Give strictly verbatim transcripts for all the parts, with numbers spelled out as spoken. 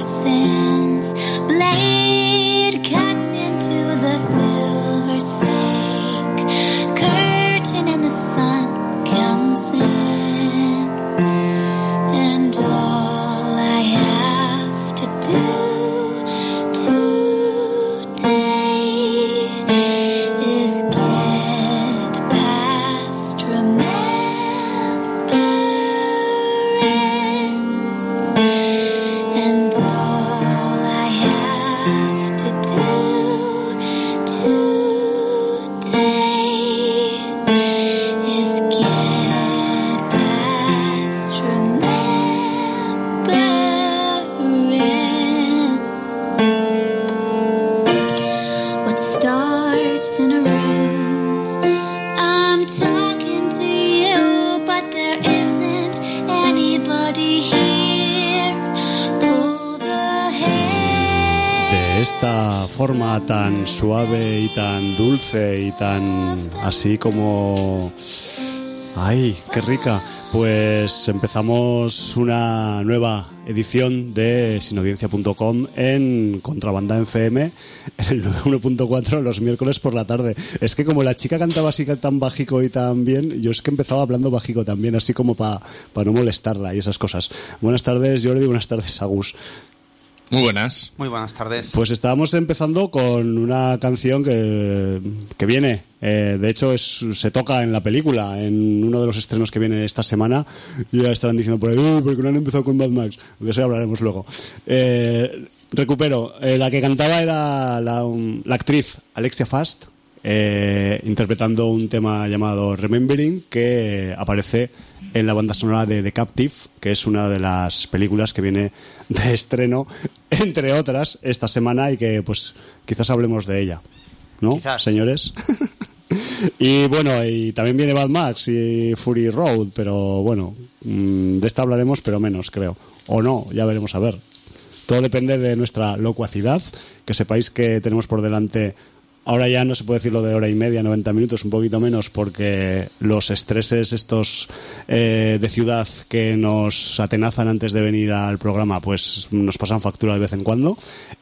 sins. Blade cutting into the silver snake. Curtain and the sun comes in. And all I have to do forma tan suave y tan dulce y tan así como... ¡Ay, qué rica! Pues empezamos una nueva edición de sinaudiencia punto com en Contrabanda F M, en el noventa y uno punto cuatro los miércoles por la tarde. Es que como la chica cantaba así tan bajico y tan bien, yo es que empezaba hablando bajico también, así como para pa no molestarla y esas cosas. Buenas tardes, Jordi, buenas tardes, Agus. Muy buenas. Muy buenas tardes. Pues estábamos empezando con una canción que, que viene, eh, de hecho es, se toca en la película, en uno de los estrenos que viene esta semana, y ya estarán diciendo por ahí, uh, ¿por qué no han empezado con Mad Max? De eso ya hablaremos luego. Eh, recupero, eh, la que cantaba era la, um, la actriz Alexia Fast, eh, interpretando un tema llamado Remembering, que aparece en la banda sonora de The Captive, que es una de las películas que viene de estreno, entre otras, esta semana, y que pues quizás hablemos de ella, ¿no, quizás, señores? Y bueno, y también viene Mad Max y Fury Road, pero bueno, de esta hablaremos, pero menos, creo. O no, ya veremos a ver. Todo depende de nuestra locuacidad, que sepáis que tenemos por delante... Ahora ya no se puede decir lo de hora y media, noventa minutos, un poquito menos, porque los estreses estos eh, de ciudad que nos atenazan antes de venir al programa, pues nos pasan factura de vez en cuando.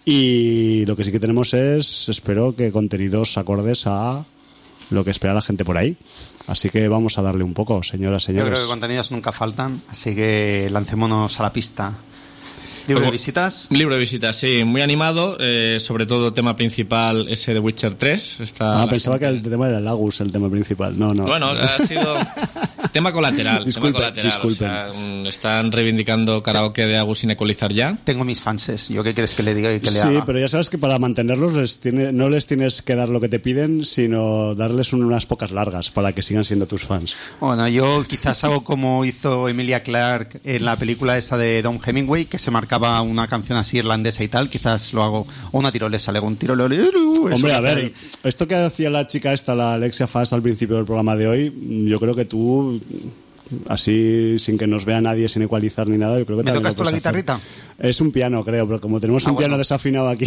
Y lo que sí que tenemos es, espero que contenidos acordes a lo que espera la gente por ahí. Así que vamos a darle un poco, señoras, señores. Yo creo que contenidos nunca faltan, así que lancémonos a la pista. ¿Libro de visitas? Libro de visitas, sí, muy animado, eh, sobre todo tema principal ese de Witcher tres. Está ah, pensaba gente... que el tema era el Agus, el tema principal. No, no. Bueno, ha sido tema colateral. Disculpen, tema colateral. disculpen. O sea, están reivindicando karaoke de Agus sin ecualizar ya. Tengo mis fanses, ¿yo qué quieres que le diga y que le sí, haga? Sí, pero ya sabes que para mantenerlos les tiene, no les tienes que dar lo que te piden, sino darles unas pocas largas para que sigan siendo tus fans. Bueno, yo quizás hago como hizo Emilia Clarke en la película esa de Don Hemingway, que se marcaba una canción así irlandesa y tal, quizás lo hago, o una tirolesa, le hago un tirolero. Hombre, a ver, ahí. Esto que hacía la chica esta, la Alexia Fast, al principio del programa de hoy, yo creo que tú, así, sin que nos vea nadie, sin ecualizar ni nada, yo creo que ¿Me también tocas tú la guitarrita? Hacer. Es un piano, creo, pero como tenemos ah, un bueno. piano desafinado aquí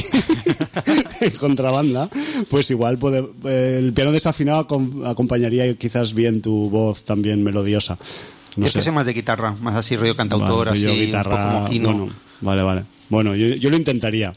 en contrabanda, pues igual puede, el piano desafinado acompañaría quizás bien tu voz también melodiosa. No yo sé. Es que soy más de guitarra, más así rollo cantautor, vale, así, guitarra, un poco mojino. Bueno, vale, vale. Bueno, yo, yo lo intentaría.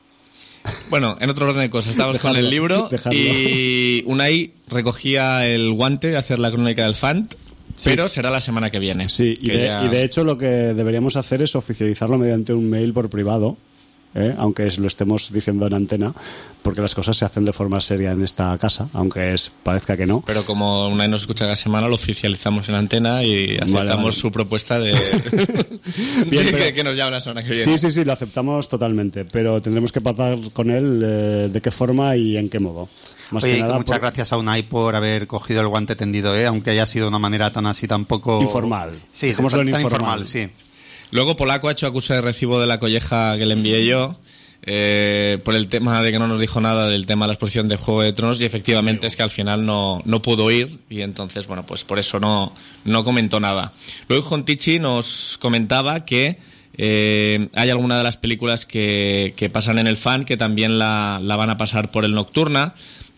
Bueno, en otro orden de cosas, estamos dejarlo, con el libro dejarlo. Y Unai recogía el guante de hacer la crónica del Fant, sí. Pero será la semana que viene. Sí, y, que de, ya... y de hecho lo que deberíamos hacer es oficializarlo mediante un mail por privado, ¿eh? Aunque lo estemos diciendo en antena, porque las cosas se hacen de forma seria en esta casa, aunque es parezca que no. Pero como Unai nos escucha cada semana, lo oficializamos en antena y aceptamos vale, vale. su propuesta de, Bien, de pero... que, que nos llame la semana que viene. Sí, sí, sí, lo aceptamos totalmente, pero tendremos que pactar con él eh, de qué forma y en qué modo. Más Oye, que nada, muchas por... gracias a Unai por haber cogido el guante tendido, ¿eh? Aunque haya sido de una manera tan así, tan poco... Informal. Sí, tan, tan informal. informal, sí. Luego Polaco ha hecho acuse de recibo de la colleja que le envié yo. Eh, por el tema de que no nos dijo nada del tema de la exposición de Juego de Tronos, y efectivamente es que al final no, no pudo ir, y entonces bueno, pues por eso no, no comentó nada. Luego Jontichi nos comentaba que eh, hay alguna de las películas que, que pasan en el Fan que también la, la van a pasar por el Nocturna.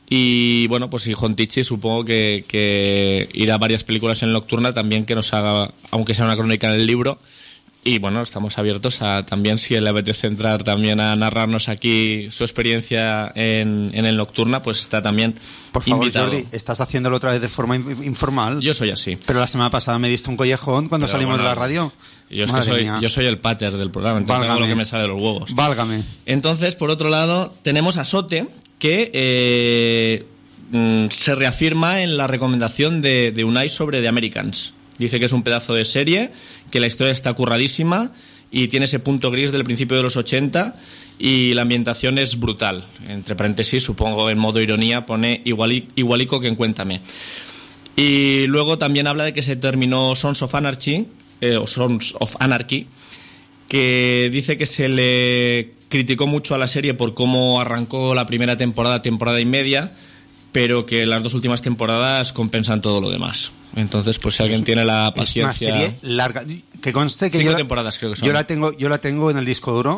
Y bueno, pues si Jontichi supongo que, que irá a varias películas en Nocturna también, que nos haga, aunque sea una crónica del libro. y bueno, estamos abiertos a también, si le apetece entrar también a narrarnos aquí su experiencia en, en el Nocturna, pues está también Por favor, invitado. Jordi, estás haciéndolo otra vez de forma in- informal. Yo soy así. Pero la semana pasada me diste un collejón cuando Pero salimos bueno, de la radio. Yo, es que Madre soy, mía. yo soy el pater del programa, entonces hago Válgame. lo que me sale de los huevos. Válgame. Entonces, por otro lado, tenemos a Sote, que eh, mm, se reafirma en la recomendación de, de Unai sobre The Americans. Dice que es un pedazo de serie, que la historia está curradísima y tiene ese punto gris del principio de los ochenta y la ambientación es brutal. Entre paréntesis, supongo en modo ironía, pone iguali, igualico que en Cuéntame. Y luego también habla de que se terminó Sons of Anarchy, eh, o Sons of Anarchy, que dice que se le criticó mucho a la serie por cómo arrancó la primera temporada, temporada y media, pero que las dos últimas temporadas compensan todo lo demás. Entonces, pues si alguien tiene la paciencia... Es una serie larga. Que conste que Cinco yo, temporadas creo que son. Yo la tengo, yo la tengo en el disco duro,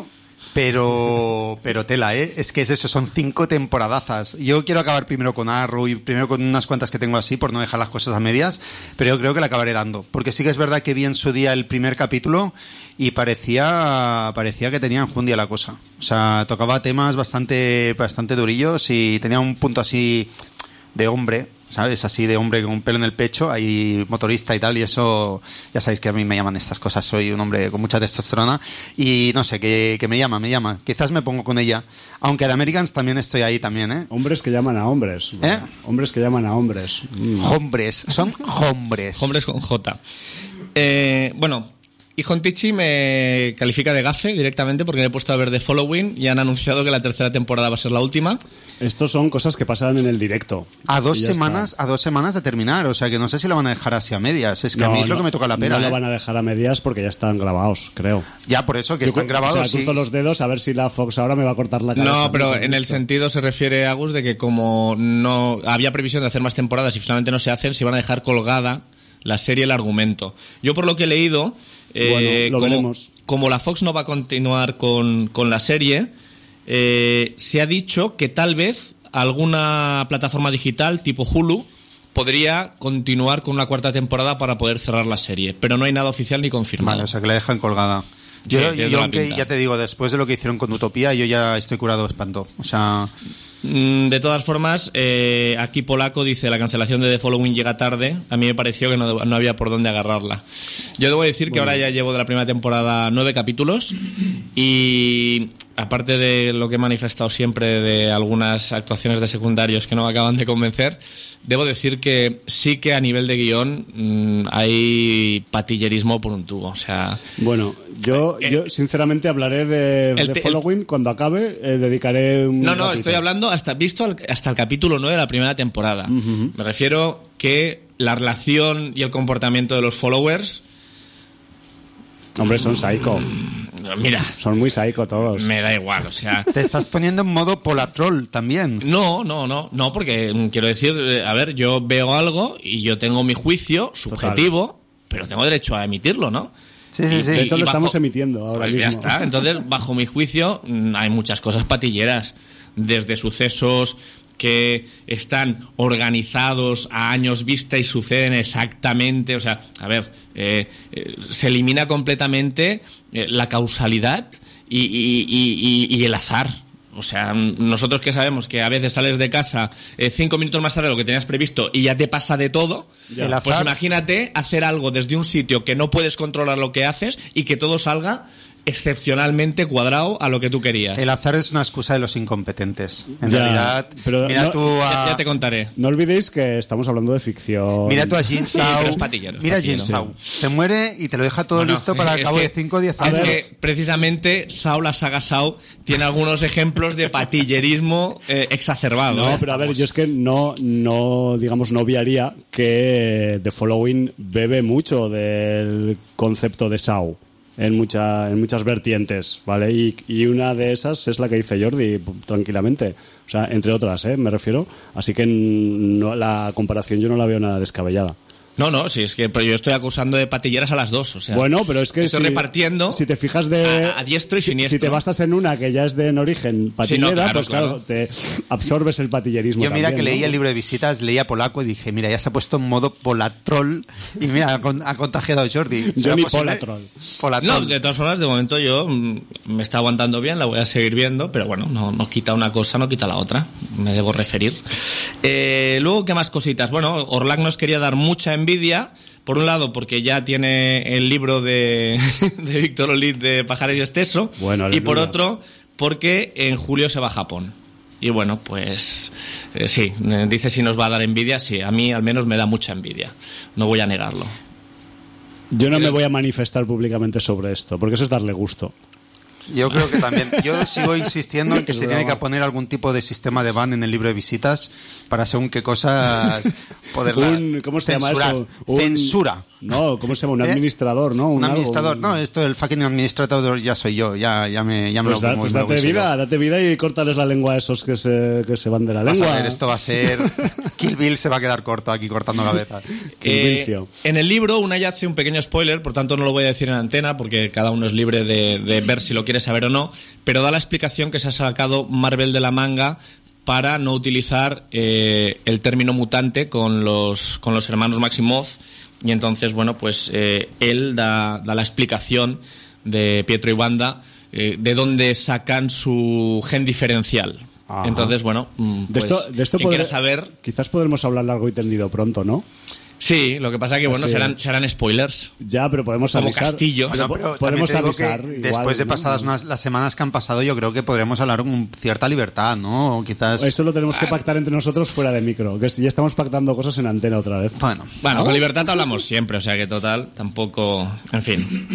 pero pero tela, ¿eh? Es que es eso, son cinco temporadazas. Yo quiero acabar primero con Arrow y primero con unas cuantas que tengo así, por no dejar las cosas a medias, pero yo creo que la acabaré dando. Porque sí que es verdad que vi en su día el primer capítulo y parecía parecía que tenía enjundia la cosa. O sea, tocaba temas bastante bastante durillos y tenía un punto así de hombre, ¿sabes? Así de hombre con un pelo en el pecho, ahí motorista y tal, y eso, ya sabéis que a mí me llaman estas cosas, soy un hombre con mucha testosterona, y no sé, que, que me llama, me llama. Quizás me pongo con ella, aunque de Americans también estoy ahí también, ¿eh? Hombres que llaman a hombres. ¿Eh? Hombres que llaman a hombres. Mm. Hombres, son hombres. Hombres con J. Eh, bueno, y Jontichi me califica de gafe directamente porque me he puesto a ver The Following y han anunciado que la tercera temporada va a ser la última. Estos son cosas que pasan en el directo. A dos Y ya semanas, está. a dos semanas de terminar, o sea que no sé si la van a dejar así a medias. Es que a mí es lo que me toca la pena. No lo ¿eh? van a dejar a medias porque ya están grabados, creo. Ya por eso que Yo están cu- grabados. O sea, sí. cruzo los dedos a ver si la Fox ahora me va a cortar la cabeza. No, pero Con en el esto. sentido se refiere, Agus, de que como no había previsión de hacer más temporadas y finalmente no se hacen, se van a dejar colgada la serie, el argumento. Yo por lo que he leído, eh, Bueno, lo como, veremos. como la Fox no va a continuar con, con la serie, eh, se ha dicho que tal vez alguna plataforma digital tipo Hulu podría continuar con una cuarta temporada para poder cerrar la serie, pero no hay nada oficial ni confirmado. Vale, o sea que la dejan colgada. Sí, Yo, tiene yo toda la aunque pinta. ya te digo, después de lo que hicieron con Utopía, yo ya estoy curado de espanto. O sea, Mm, De todas formas, eh, aquí Polaco dice la cancelación de The Following llega tarde. A mí me pareció que no, no había por dónde agarrarla. Yo debo decir que ahora ya llevo de la primera temporada nueve capítulos y aparte de lo que he manifestado siempre de algunas actuaciones de secundarios que no me acaban de convencer, debo decir que sí que a nivel de guión mmm, hay patillerismo por un tubo. O sea, Bueno, yo, Eh, yo sinceramente hablaré de, el de te- Following cuando acabe. Eh, dedicaré un no, no, ratito. estoy hablando hasta visto al- hasta el capítulo nueve de la primera temporada. Me refiero que la relación y el comportamiento de los followers, Hombre, son psycho. mira, Son muy psycho todos. me da igual, o sea, te estás poniendo en modo Polatroll también. no, no, no, no, porque mm, quiero decir, eh, a ver, yo veo algo y yo tengo mi juicio subjetivo, pero tengo derecho a emitirlo, ¿no? Sí, sí, Y- sí. De hecho, y lo bajo- estamos emitiendo ahora Pues mismo. ya está. Entonces, bajo mi juicio, mm, hay muchas cosas patilleras. Desde sucesos que están organizados a años vista y suceden exactamente. O sea, a ver, eh, eh, se elimina completamente eh, la causalidad y, y- y- y- y el azar. O sea, nosotros que sabemos que a veces sales de casa eh, cinco minutos más tarde de lo que tenías previsto y ya te pasa de todo, Ya. El pues azar- imagínate hacer algo desde un sitio que no puedes controlar lo que haces y que todo salga excepcionalmente cuadrado a lo que tú querías. El azar es una excusa de los incompetentes. En Ya, realidad, pero mira no- tú Ya, a... ya te contaré. No olvidéis que estamos hablando de ficción. Mira tú a Jin Sí, Sao. pero es patillero, es Mira a patillero. Jin Sao. Se muere y te lo deja todo Bueno, listo para es el cabo que- de cinco o diez es años. que precisamente Sao, la saga Sao, tiene algunos ejemplos de patillerismo eh, exacerbado. No, ¿eh? pero a ver, yo es que no, no, digamos, no obviaría que The Following bebe mucho del concepto de Saw en, mucha, en muchas vertientes, ¿vale? Y, y una de esas es la que dice Jordi, tranquilamente. O sea, entre otras, ¿eh? Me refiero. Así que no, la comparación yo no la veo nada descabellada. No, no, sí, es que pero yo estoy acusando de patilleras a las dos, o sea. Bueno, pero es que estoy si, repartiendo si te fijas de a, a diestro y si, siniestro. si te basas en una que ya es de en origen patillera, Sí, no, claro, pues claro, claro. te absorbes el patillerismo. Yo mira también, que ¿no? leía el libro de visitas, leía polaco y dije, mira, ya se ha puesto en modo polatrol y mira, ha, con- ha contagiado a Jordi. ¿Será Johnny posible? Polatrol. Polatrol. No, de todas formas, de momento yo mm, me está aguantando bien, la voy a seguir viendo, pero bueno, no, no quita una cosa, no quita la otra, me debo referir. Eh, luego, ¿qué más cositas? Bueno, Orlac nos quería dar mucha envidia, por un lado porque ya tiene el libro de, de Víctor Olid de Pajares y Esteso, Bueno, y por aleluya. otro porque en julio se va a Japón. Y bueno, pues eh, sí, eh, dice si nos va a dar envidia, sí, a mí al menos me da mucha envidia, no voy a negarlo. Yo no me voy a manifestar públicamente sobre esto, porque eso es darle gusto. Yo creo que también. Yo sigo insistiendo en que Es se tiene broma. que poner algún tipo de sistema de ban en el libro de visitas para según qué cosas poderla Un, ¿Cómo se llama censurar. eso? Un- Censura. No, ¿cómo se llama? Un ¿Eh? administrador, ¿no? Un algo, administrador. un- No, esto el fucking administrador ya soy yo. Ya, ya me, ya me Pues, lo da- como- pues me lo date puse vida, yo. date vida y córtales la lengua a esos que se, que se van de la Vas lengua. a ver, esto va a ser. Kill Bill se va a quedar corto aquí cortando cabezas. Qué Eh, vicio. en el libro, Unai hace un pequeño spoiler, por tanto no lo voy a decir en antena, porque cada uno es libre de, de ver si lo quiere saber o no, pero da la explicación que se ha sacado Marvel de la manga para no utilizar eh, el término mutante con los, con los hermanos Maximoff, y entonces, bueno, pues eh, él da, da la explicación de Pietro y Wanda eh, de dónde sacan su gen diferencial. Ajá. Entonces, bueno, mm, De pues, esto, de esto quien quiera podré- saber. Quizás podremos hablar largo y tendido pronto, ¿no? Sí, lo que pasa que, bueno, Sí. serán, serán spoilers. Ya, pero podemos Como avisar. Castillo. Pero Bueno, po- pero podemos también te digo avisar. que igual, después de ¿no? pasadas unas, las semanas que han pasado, yo creo que podremos hablar con cierta libertad, ¿no? O quizás. Eso lo tenemos que pactar entre nosotros fuera de micro. Que si ya estamos pactando cosas en antena otra vez. Bueno. Bueno, con libertad hablamos siempre, o sea que total, tampoco. En fin.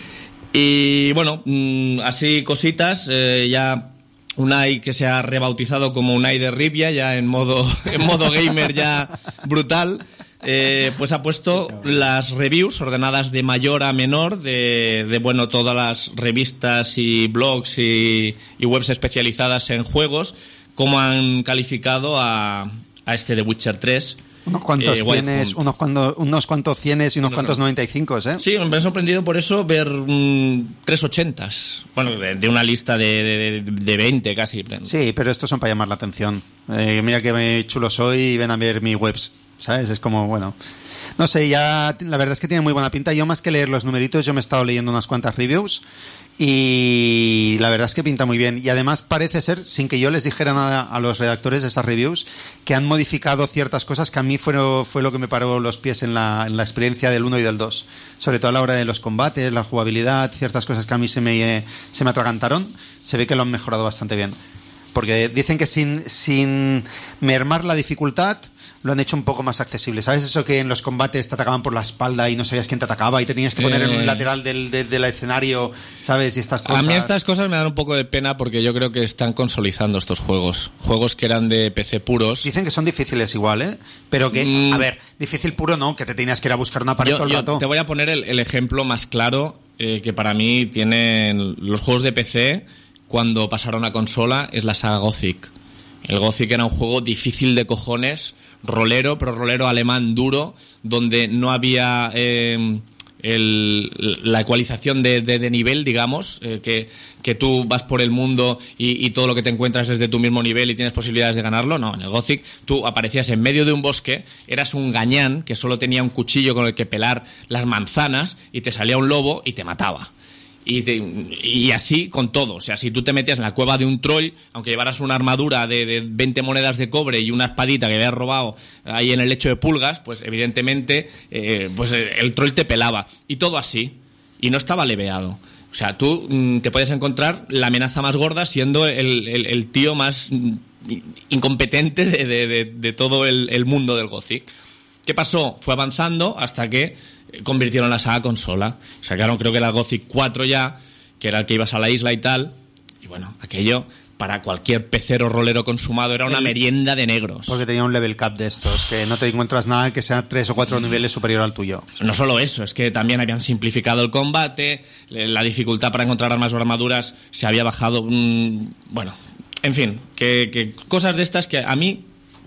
Y bueno, mm, así cositas, eh, ya. Unai que se ha rebautizado como Unai de Rivia, ya en modo, en modo gamer ya brutal, eh, pues ha puesto las reviews ordenadas de mayor a menor de, de bueno, todas las revistas y blogs y, y webs especializadas en juegos, cómo han calificado a, a este The Witcher tres. Unos cuantos eh, Wild cienes, Hunt. unos, cuando, unos cuantos cienes y unos Unos cuantos no. noventa y cinco, ¿eh? Sí, me ha sorprendido por eso ver mm, tres ochentas. Bueno, de, de una lista de, de, de veinte casi. Sí, pero estos son para llamar la atención. Eh, mira que chulo soy y ven a ver mi webs, ¿sabes? Es como, bueno. No sé, ya la verdad es que tiene muy buena pinta. Yo más que leer los numeritos, yo me he estado leyendo unas cuantas reviews y la verdad es que pinta muy bien. Y además parece ser, sin que yo les dijera nada a los redactores de esas reviews, que han modificado ciertas cosas que a mí fueron, fue lo que me paró los pies en la, en la experiencia del uno y del dos. Sobre todo a la hora de los combates, la jugabilidad, ciertas cosas que a mí se me, se me atragantaron, se ve que lo han mejorado bastante bien. Porque dicen que sin, sin mermar la dificultad lo han hecho un poco más accesible. ¿Sabes eso que en los combates te atacaban por la espalda y no sabías quién te atacaba y te tenías que poner en Eh. un lateral del, del, del escenario, ¿sabes? Y estas cosas. A mí estas cosas me dan un poco de pena porque yo creo que están consolidando estos juegos. Juegos que eran de P C puros. Dicen que son difíciles igual, ¿eh? Pero que, Mm. a ver, difícil puro no, que te tenías que ir a buscar una pared Yo, todo el yo rato. te voy a poner el, el ejemplo más claro eh, que para mí tienen los juegos de P C cuando pasaron a consola, es la saga Gothic. El Gothic era un juego difícil de cojones, rolero, pero rolero alemán duro, donde no había eh, el, la ecualización de, de, de nivel, digamos, eh, que, que tú vas por el mundo y, y todo lo que te encuentras es de tu mismo nivel y tienes posibilidades de ganarlo. No, en el Gothic tú aparecías en medio de un bosque, eras un gañán que solo tenía un cuchillo con el que pelar las manzanas y te salía un lobo y te mataba. Y, te, y así con todo. O sea, si tú te metías en la cueva de un troll, aunque llevaras una armadura de, de veinte monedas de cobre y una espadita que habías robado ahí en el lecho de pulgas, pues evidentemente eh, pues el troll te pelaba. Y todo así. Y no estaba leveado. O sea, tú mm, te puedes encontrar la amenaza más gorda siendo el, el, el tío más mm, incompetente de, de, de, de todo el, el mundo del Gothic. ¿Qué pasó? Fue avanzando hasta que convirtieron la saga consola. Sacaron, creo que era el Gothic cuatro ya, que era el que ibas a la isla y tal. Y bueno, aquello para cualquier pecero rolero consumado era una merienda de negros. Porque tenía un level cap de estos, que no te encuentras nada que sea tres o cuatro niveles superior al tuyo. No solo eso, es que también habían simplificado el combate, la dificultad para encontrar armas o armaduras se había bajado. Mmm, bueno, en fin, que, que cosas de estas que a mí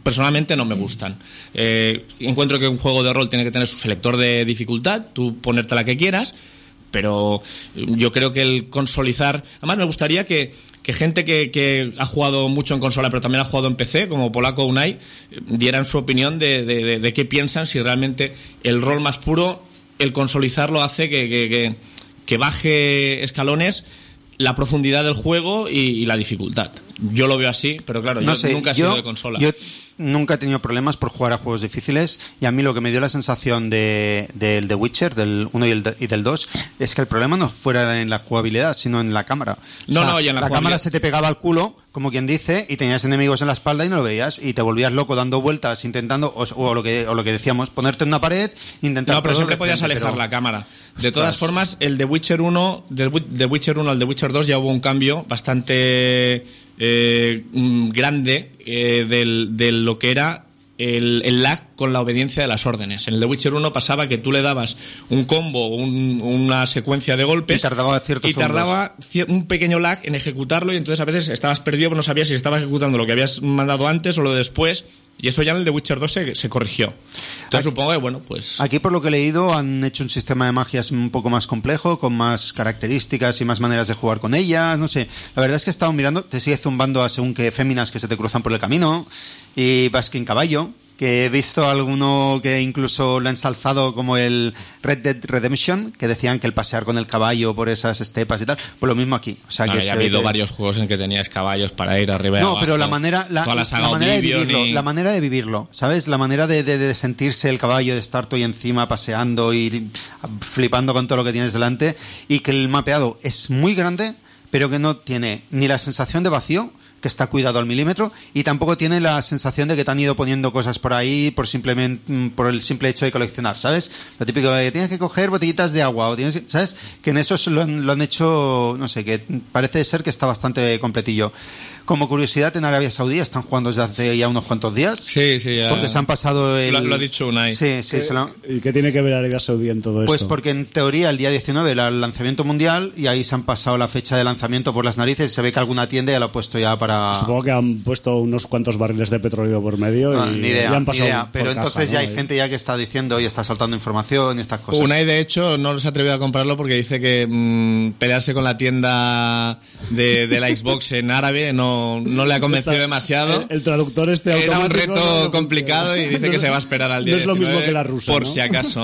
personalmente no me gustan. Eh, encuentro que un juego de rol tiene que tener su selector de dificultad, tú ponerte la que quieras, pero yo creo que el consolizar... Además me gustaría que, que gente que, que ha jugado mucho en consola pero también ha jugado en P C, como Polaco Unai, dieran su opinión de, de, de, de qué piensan, si realmente el rol más puro, el consolizarlo hace que, que, que, que baje escalones la profundidad del juego y, y la dificultad. Yo lo veo así, pero claro, no yo sé, nunca he yo, sido de consola. Yo nunca he tenido problemas por jugar a juegos difíciles, y a mí lo que me dio la sensación de, del The Witcher, del uno y, el, y del dos, es que el problema no fuera en la jugabilidad, sino en la cámara. O no, sea, no, y en la, la jugabilidad... cámara se te pegaba al culo, como quien dice, y tenías enemigos en la espalda y no lo veías, y te volvías loco dando vueltas, intentando, o, o, lo, que, o lo que decíamos, ponerte en una pared, intentar... No, pero siempre de podías frente, alejar pero... la cámara. De Ostras. todas formas, el The Witcher uno, del The Witcher uno al The Witcher dos ya hubo un cambio bastante eh, grande eh, del, de lo que era el, el lag con la obediencia de las órdenes. En el The Witcher uno pasaba que tú le dabas un combo, un, una secuencia de golpes y tardaba ciertos y tardaba un pequeño lag en ejecutarlo, y entonces a veces estabas perdido, no sabías si estabas ejecutando lo que habías mandado antes o lo de después. Y eso ya en el The Witcher dos se, se corrigió. Entonces aquí, supongo que, bueno, pues... Aquí, por lo que he leído, han hecho un sistema de magias un poco más complejo, con más características y más maneras de jugar con ellas, no sé. La verdad es que he estado mirando, te sigue zumbando a según qué féminas que se te cruzan por el camino, y vas que en caballo, que he visto alguno que incluso lo ha ensalzado como el Red Dead Redemption, que decían que el pasear con el caballo por esas estepas y tal, pues lo mismo aquí. O sea, no, que ya ha habido que... varios juegos en que tenías caballos para ir arriba y no, abajo. pero la manera, la, la, la manera de vivirlo, y... la manera de vivirlo, ¿sabes? La manera de, de, de sentirse el caballo, de estar todo ahí encima paseando y flipando con todo lo que tienes delante, y que el mapeado es muy grande, pero que no tiene ni la sensación de vacío, que está cuidado al milímetro, y tampoco tiene la sensación de que te han ido poniendo cosas por ahí por simplemente por el simple hecho de coleccionar, ¿sabes? Lo típico de que tienes que coger botellitas de agua, o tienes que, ¿sabes? Que en eso lo han, lo han hecho, no sé, que parece ser que está bastante completillo. Como curiosidad, en Arabia Saudí están jugando desde hace ya unos cuantos días. Sí, sí, ya. Porque se han pasado el... Lo, lo ha dicho Unai. Sí, sí. Se lo... ¿Y qué tiene que ver Arabia Saudí en todo pues esto? Pues porque en teoría el día diecinueve era el lanzamiento mundial, y ahí se han pasado la fecha de lanzamiento por las narices, y se ve que alguna tienda ya lo ha puesto ya para... Supongo que han puesto unos cuantos barriles de petróleo por medio no, y ni idea, ya han pasado ni idea. Pero entonces caja, ya ¿no? hay Ahí. gente ya que está diciendo y está soltando información y estas cosas. Unai, de hecho, no se ha atrevido a comprarlo porque dice que mmm, pelearse con la tienda de, de la Xbox en árabe no, no le ha convencido Está, demasiado. El, el traductor este Era un automático reto no, complicado y dice no, que se va a esperar al día No es lo mismo diecinueve, que la rusa, por ¿no? si acaso.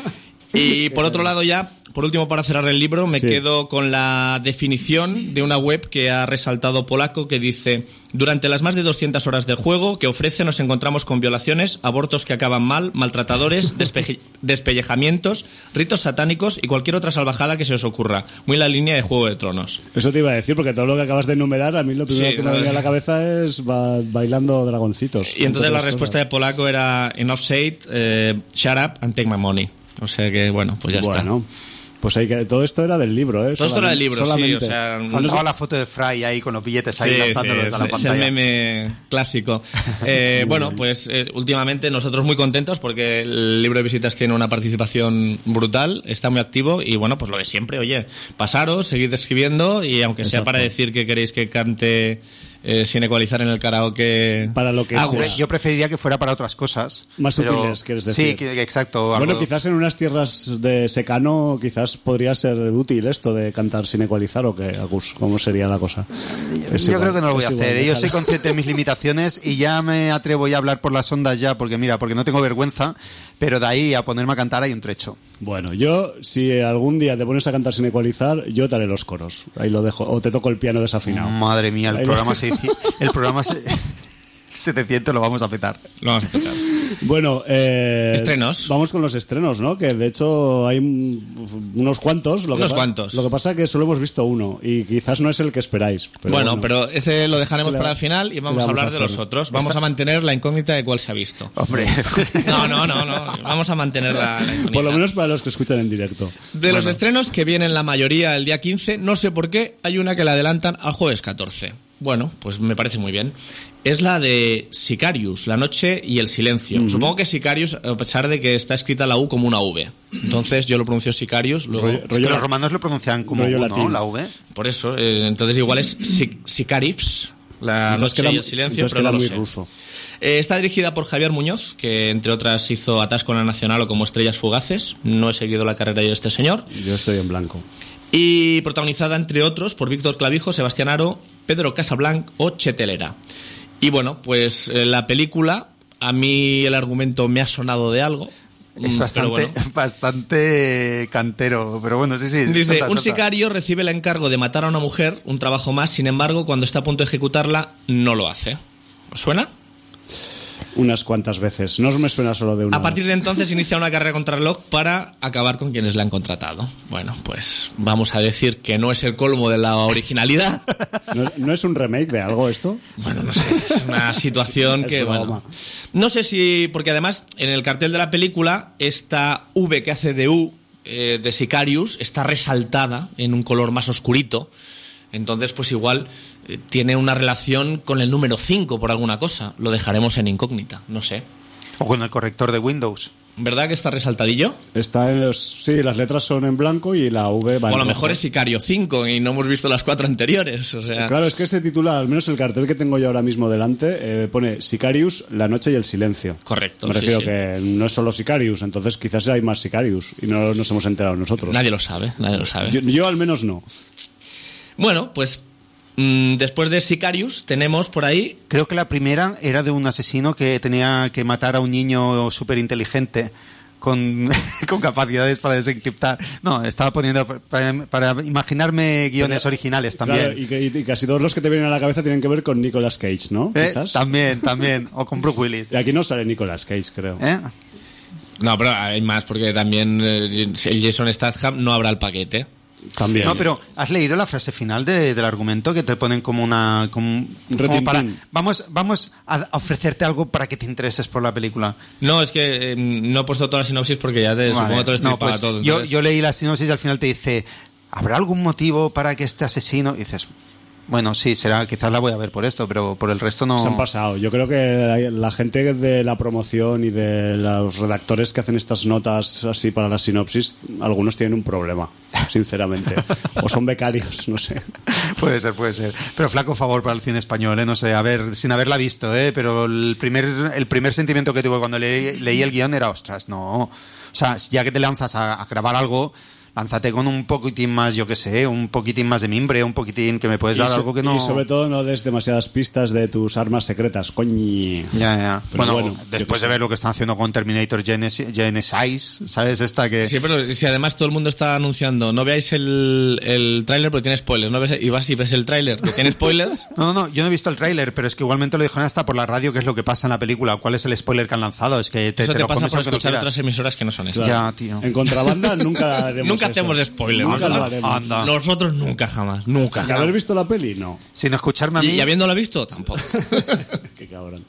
Y por otro lado ya, por último, para cerrar el libro, me sí. quedo con la definición de una web que ha resaltado Polaco, que dice: durante las más de doscientas horas del juego que ofrece nos encontramos con violaciones, abortos que acaban mal, maltratadores, despeje- despellejamientos, ritos satánicos y cualquier otra salvajada que se os ocurra. Muy en la línea de Juego de Tronos. Eso te iba a decir, porque todo lo que acabas de enumerar, a mí lo primero Sí, que me viene a la cabeza es ba- bailando dragoncitos. Y entonces la Entre otras respuesta de cosas. Polaco era: enough said, eh, shut up and take my money. O sea que, bueno, pues ya está. Bueno, pues hay que, todo esto era del libro, ¿eh? Todo esto era del libro, solamente. sí, o sea... Faltaba la foto de Fry ahí con los billetes ahí Sí, lanzándolos sí, a la es, pantalla. es el meme clásico. Eh, bueno, pues eh, últimamente nosotros muy contentos porque el libro de visitas tiene una participación brutal, está muy activo y bueno, pues lo de siempre, oye, pasaros, seguid escribiendo y aunque sea Exacto. para decir que queréis que cante eh, sin ecualizar en el karaoke... Para lo que Ah, sea. pues, Yo preferiría que fuera para otras cosas. Más pero- útiles, quieres decir. Sí, que- exacto. Bueno, algo- quizás en unas tierras de secano quizás podría ser útil esto de cantar sin ecualizar, o qué, Agus, ¿cómo sería la cosa? Es Yo igual, creo que no lo voy es a igual, hacer. ¿eh? Yo déjalo. soy consciente de mis limitaciones y ya me atrevo ya a hablar por las ondas ya, porque mira, porque no tengo vergüenza, pero de ahí a ponerme a cantar hay un trecho. Bueno, yo, si algún día te pones a cantar sin ecualizar, yo te haré los coros. Ahí lo dejo. O te toco el piano desafinado. Madre mía, el Ahí lo- programa, seiscientos, el programa se- setecientos lo vamos a petar. lo vamos a empezar. Bueno, eh, Estrenos. Vamos con los estrenos, ¿no? Que de hecho hay un- unos cuantos. Lo Unos que pa- cuantos. Lo que pasa es que solo hemos visto uno y quizás no es el que esperáis. Pero bueno, bueno, pero ese lo dejaremos Le- para el final y vamos le a vamos hablar a de los hacer. otros. Vamos a mantener la incógnita de cuál se ha visto. Hombre, No, no, no, no. Vamos a mantener la, la incógnita. por lo menos para los que escuchan en directo. De los estrenos que vienen la mayoría el día quince, no sé por qué, hay una que la adelantan al jueves catorce. Bueno, pues me parece muy bien. Es la de Sicarius, La noche y el silencio. Mm. Supongo que Sicarius, a pesar de que está escrita la U como una V. Entonces yo lo pronuncio Sicarius, luego... Rollo- es que rollo los la- romanos lo pronuncian como rollo U, ¿no? latín. La V. Por eso, eh, entonces igual es Sic- Sicarifs, La Entonces noche queda- y el silencio, entonces pero no queda lo muy sé. ruso. Eh, está dirigida por Javier Muñoz, que entre otras hizo Atasco en la Nacional o Como Estrellas Fugaces. No he seguido la carrera yo de este señor. Yo estoy en blanco. Y protagonizada, entre otros, por Víctor Clavijo, Sebastián Aro, Pedro Casablanc o Chetelera. Y bueno, pues eh, la película, a mí el argumento me ha sonado de algo. Es Mm, bastante, pero bueno. bastante cantero, pero bueno, sí, sí. Dice, suelta, un suelta. sicario recibe el encargo de matar a una mujer, un trabajo más, sin embargo, cuando está a punto de ejecutarla, no lo hace. ¿Os suena? Unas cuantas veces. No me suena solo de una. A partir de entonces inicia una carrera contra reloj para acabar con quienes le han contratado. Bueno, pues vamos a decir que no es el colmo de la originalidad. ¿No, no es un remake de algo esto? Bueno, no sé, es una situación Es que, broma. bueno, no sé si, porque además en el cartel de la película esta V que hace de U eh, de Sicarius está resaltada en un color más oscurito, entonces pues igual eh, tiene una relación con el número cinco por alguna cosa, lo dejaremos en incógnita, no sé. O con el corrector de Windows. ¿Verdad que está resaltadillo? Está en los, sí, las letras son en blanco y la V va O en a lo rojo. mejor es Sicario cinco y no hemos visto las cuatro anteriores, o sea... Claro, es que se titula, al menos el cartel que tengo yo ahora mismo delante, eh, pone Sicarius, la noche y el silencio. Correcto, Me sí, refiero sí. que no es solo Sicarius, entonces quizás hay más Sicarius y no nos hemos enterado nosotros. Nadie lo sabe, nadie lo sabe. Yo, yo al menos no. Bueno, pues mm, después de Sicarius tenemos por ahí... Creo que la primera era de un asesino que tenía que matar a un niño súper inteligente con, con capacidades para desencriptar. No, estaba poniendo para, para imaginarme guiones Pero, originales también. Claro, y, que- y casi todos los que te vienen a la cabeza tienen que ver con Nicolas Cage, ¿no? Eh, Quizás. También, también. O con Brooke Willis. Y aquí no sale Nicolas Cage, creo. ¿Eh? No, pero hay más, porque también eh, el Jason Statham no habrá el paquete. También. No, pero ¿has leído la frase final de- del argumento que te ponen como una... Como, como retintín. para, vamos, vamos a ofrecerte algo para que te intereses por la película. No, es que eh, no he puesto toda la sinopsis porque ya te Vale. supongo que te lo No, estripaba pues, todo. yo, entonces- yo leí la sinopsis y al final te dice, ¿habrá algún motivo para que este asesino? Y dices, bueno, sí, será, quizás la voy a ver por esto, pero por el resto no... Se han pasado. Yo creo que la, la gente de la promoción y de los redactores que hacen estas notas así para la sinopsis, algunos tienen un problema, sinceramente. O son becarios, no sé. Puede ser, puede ser. Pero flaco favor para el cine español, ¿eh? No sé, a ver, sin haberla visto, ¿eh? Pero el primer, el primer sentimiento que tuve cuando leí, leí el guión era, ostras, no. O sea, ya que te lanzas a, a grabar algo, lánzate con un poquitín más, yo qué sé, un poquitín más de mimbre, un poquitín que me puedes Y, dar so- algo que no... y sobre todo no des demasiadas pistas de tus armas secretas, coñi. Ya, ya. Pero Bueno, bueno, yo después qué de sé. ver lo que están haciendo con Terminator Genesis, Genesis, ¿sabes? Esta que... Sí, pero si además todo el mundo está anunciando, no veáis el, el tráiler porque tiene spoilers, no ves, y vas y ves el tráiler que tiene spoilers. No, no, no, yo no he visto el tráiler, pero es que igualmente lo dijeron hasta por la radio, qué es lo que pasa en la película, cuál es el spoiler que han lanzado, es que te, Eso te, lo pasa comes por aunque no escuchar quieras. otras emisoras que no son estas. Ya, tío. En contrabanda nunca haremos Nunca eso. hacemos spoilers. Nunca lo Nosotros, haremos. Anda. nosotros nunca, jamás, nunca. ¿Sin haber visto la peli? No. Sin escucharme a mí... Y, y habiéndola visto, tampoco. Qué cabrón.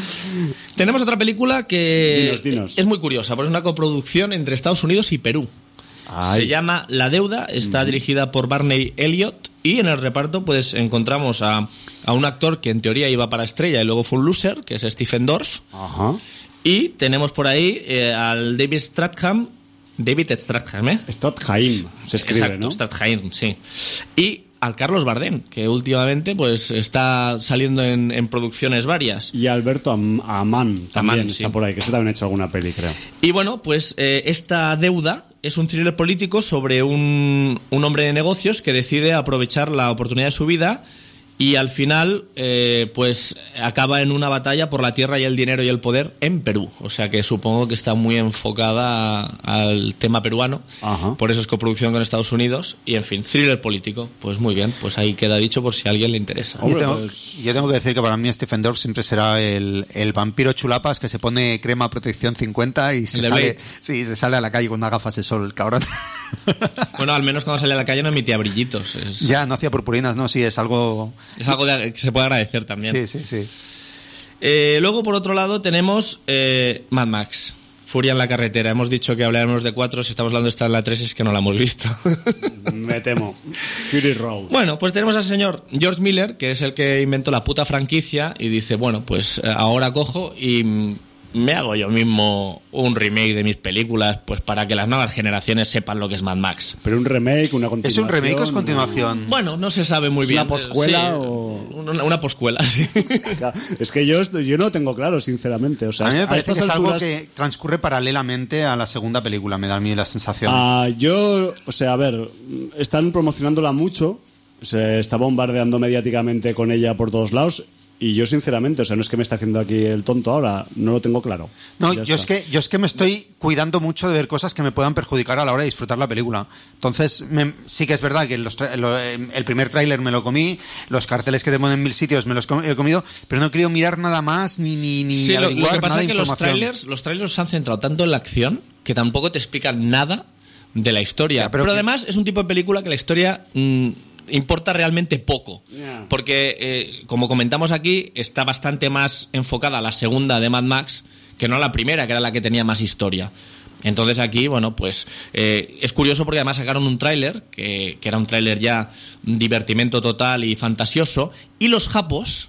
Tenemos otra película que Dinos, dinos. es muy curiosa, porque es una coproducción entre Estados Unidos y Perú. Ay. Se llama La Deuda, está dirigida por Barney Elliott y en el reparto pues encontramos a, a un actor que en teoría iba para estrella y luego fue un loser, que es Stephen Dorff. Ajá. Y tenemos por ahí eh, al David Strathairn, David Strathairn, ¿eh? Strathairn se escribe, Exacto, ¿no? Strathairn, sí. Y al Carlos Bardem, que últimamente pues está saliendo en, en producciones varias. Y Alberto Am- Amán también Amán, sí. está por ahí, que ese también ha hecho alguna peli, creo. Y bueno, pues eh, esta deuda es un thriller político sobre un, un hombre de negocios que decide aprovechar la oportunidad de su vida y al final eh, pues acaba en una batalla por la tierra y el dinero y el poder en Perú. O sea que supongo que está muy enfocada a- al tema peruano. Ajá. Por eso es coproducción con Estados Unidos. Y en fin, thriller político. Pues muy bien, pues ahí queda dicho por si a alguien le interesa. Yo Hombre, tengo, pues- yo tengo que decir que para mí Stephen Dorff siempre será el, el vampiro chulapas que se pone crema protección cincuenta y se de sale, Blade. sí, se sale a la calle con unas gafas de sol, cabrón. Bueno, al menos cuando sale a la calle no emitía brillitos. Es, Ya, no hacía purpurinas, no, sí, es algo... es algo de- que se puede agradecer también. Sí, sí, sí. Eh, luego, por otro lado, tenemos eh, Mad Max, Furia en la carretera. Hemos dicho que hablaremos de cuatro, si estamos hablando de esta en la tres es que no la hemos visto. Me temo. Fury Road. Bueno, pues tenemos al señor George Miller, que es el que inventó la puta franquicia, y dice, bueno, pues eh, ahora cojo y mm, me hago yo mismo un remake de mis películas, pues para que las nuevas generaciones sepan lo que es Mad Max. Pero un remake, una ¿Es continuación. un remake o es continuación? Bueno, no se sabe muy ¿Es bien. una poscuela Sí, o...? una, una poscuela, sí. Es que yo, estoy- yo no tengo claro, sinceramente. O sea, A mí me a parece estas que es algo alturas- que transcurre paralelamente a la segunda película, me da a mí la sensación. Ah, yo, o sea, a ver, están promocionándola mucho, se está bombardeando mediáticamente con ella por todos lados y yo sinceramente, o sea, no es que me esté haciendo aquí el tonto ahora, no lo tengo claro. No, Ya yo es, está. que, yo es que me estoy cuidando mucho de ver cosas que me puedan perjudicar a la hora de disfrutar la película. Entonces, me- sí que es verdad que los tra- lo- el primer tráiler me lo comí, los carteles que te ponen en mil sitios me los com- he comido, pero no he querido mirar nada más ni, ni, ni Sí, lo, lo averiguar que pasa nada es de que los información. trailers, los trailers se han centrado tanto en la acción que tampoco te explican nada de la historia. Ya, pero pero que- además es un tipo de película que la historia mm, importa realmente poco. Ya. Porque, eh, como comentamos aquí, está bastante más enfocada a la segunda de Mad Max que no a la primera, que era la que tenía más historia. Entonces aquí, bueno, pues eh, es curioso porque además sacaron un tráiler, que, que era un tráiler ya divertimento total y fantasioso, y los japos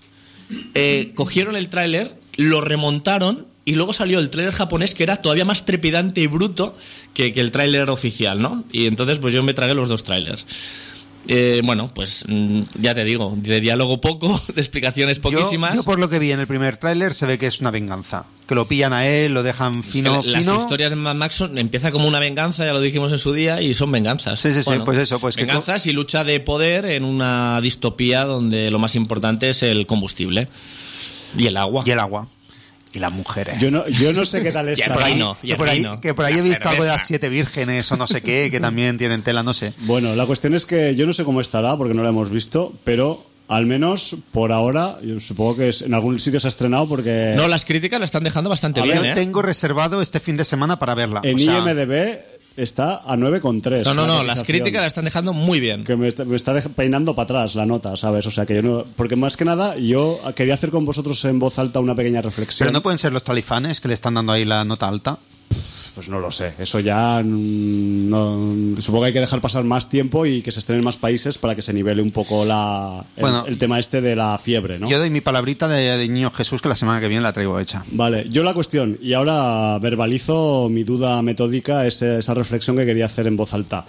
eh, cogieron el tráiler, lo remontaron y luego salió el tráiler japonés que era todavía más trepidante y bruto que, que el tráiler oficial, ¿no? Y entonces pues yo me tragué los dos tráilers. Eh, bueno, pues mm, ya te digo, de diálogo poco, de explicaciones Yo, poquísimas. yo por lo que vi en el primer tráiler se ve que es una venganza. Que lo pillan a él, lo dejan Es que fino, las fino. historias de Mad Max son, empieza como una venganza, ya lo dijimos en su día, y son venganzas. Sí, sí, sí, pues eso, pues que venganzas y lucha de poder en una distopía donde lo más importante es el combustible y el agua. Y el agua. Y las mujeres. Yo no, yo no sé qué tal Ya, está. por ahí no. Y que el por ahí, vino. que por ahí La he visto algo de cerveza. las siete vírgenes o no sé qué, que también tienen tela, no sé. Bueno, la cuestión es que yo no sé cómo estará porque no la hemos visto, pero al menos por ahora, yo supongo que es- en algún sitio se ha estrenado porque No, las críticas la están dejando bastante A bien, ver, ¿eh? Tengo reservado este fin de semana para verla. en o sea, I M D B está a nueve coma tres. No, no, la no, las cotización. críticas la están dejando muy bien. Que me está, me está dej- peinando para atrás la nota, ¿sabes? O sea, que yo no... Porque más que nada, yo quería hacer con vosotros en voz alta una pequeña reflexión. Pero no pueden ser los talifanes que le están dando ahí la nota alta. Pues no lo sé. Eso ya... mm, no- supongo que hay que dejar pasar más tiempo y que se estrenen más países para que se nivele un poco la el, Bueno, el tema este de la fiebre, ¿no? Yo doy mi palabrita de, de Niño Jesús que la semana que viene la traigo hecha. Vale, yo la cuestión, y ahora verbalizo mi duda metódica, ese- esa reflexión que quería hacer en voz alta.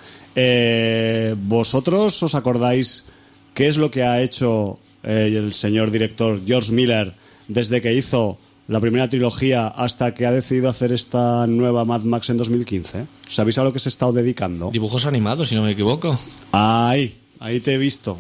Eh, ¿Vosotros os acordáis qué es lo que ha hecho eh, el señor director George Miller desde que hizo la primera trilogía hasta que ha decidido hacer esta nueva Mad Max en dos mil quince? ¿Sabéis a lo que se ha estado dedicando? Dibujos animados, si no me equivoco. Ahí, ahí te he visto.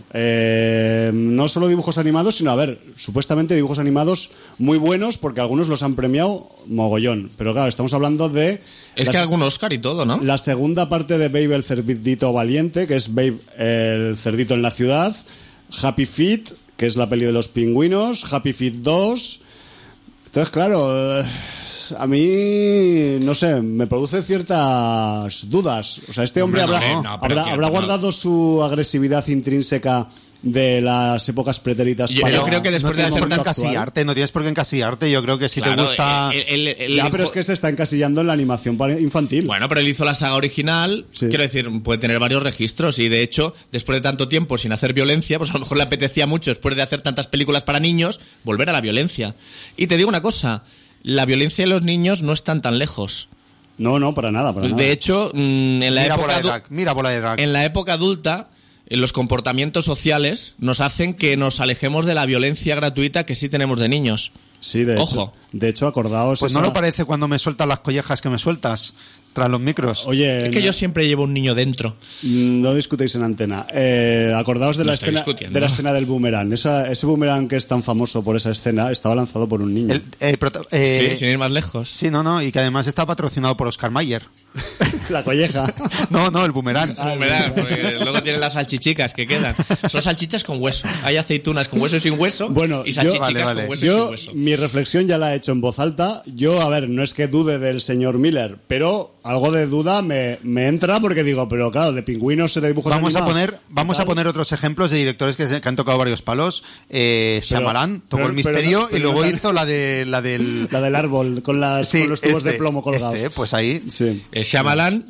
Eh, no solo dibujos animados, sino, a ver, supuestamente dibujos animados muy buenos, porque algunos los han premiado mogollón. Pero claro, estamos hablando de... Es la, que algún Oscar y todo, ¿no? la segunda parte de Babe el cerdito valiente, que es Babe el cerdito en la ciudad, Happy Feet, que es la peli de los pingüinos, Happy Feet dos... Entonces, claro, eh, a mí, no sé, me produce ciertas dudas. O sea, este hombre Hombre, habrá, no, no, pero habrá, que- habrá no. guardado su agresividad intrínseca de las épocas pretéritas Yo- para... yo creo que después no de tienes hacer por qué momento actual. encasillarte, no tienes por qué encasillarte. Yo creo que si Claro, te gusta... el- el- el- Ya, el pero hijo- es que se está encasillando en la animación para- infantil. Bueno, pero él hizo la saga original, Sí. quiero decir, puede tener varios registros y de hecho, después de tanto tiempo sin hacer violencia, pues a lo mejor le apetecía mucho, después de hacer tantas películas para niños, volver a la violencia. Y te digo una cosa, la violencia de los niños no están tan lejos. No, no, para nada, para nada. De hecho, mm, en la Mira bola época de adu- drag, mira bola de drag. en la época adulta, eh, los comportamientos sociales nos hacen que nos alejemos de la violencia gratuita que sí tenemos de niños. Sí, de Ojo. hecho. De hecho, acordaos... Pues no esa- lo parece cuando me sueltas las collejas que me sueltas tras los micros. Oye, Es que no, yo siempre llevo un niño dentro. no discutéis en antena. Eh, acordaos de No la, estoy escena, discutiendo. de la escena del boomerang. Esa, ese boomerang que es tan famoso por esa escena estaba lanzado por un niño. El- eh, prota- eh, Sí, sin ir más lejos. sí, no, no, y que además está patrocinado por Oscar Mayer. La colleja. No, no, el boomerang. Ah, Verás, porque luego tienen las salchichicas que quedan. Son salchichas con hueso. Hay aceitunas con hueso y sin hueso. Bueno, y yo- salchichicas Vale, vale. con hueso y Yo, sin hueso. mi reflexión ya la he hecho en voz alta. Yo, a ver, no es que dude del señor Miller, pero algo de duda me, me entra porque digo, pero claro, de pingüinos se de dibujos Vamos a animados poner, y vamos a tal. poner otros ejemplos de directores que, se- que han tocado varios palos. Eh, Pero- Shyamalan tocó pero- el misterio pero- pero y luego no tan- hizo la de la del La del árbol, con, las, Sí, con los tubos de este, plomo colgados. este, pues ahí. Sí. Eh, Shyamalan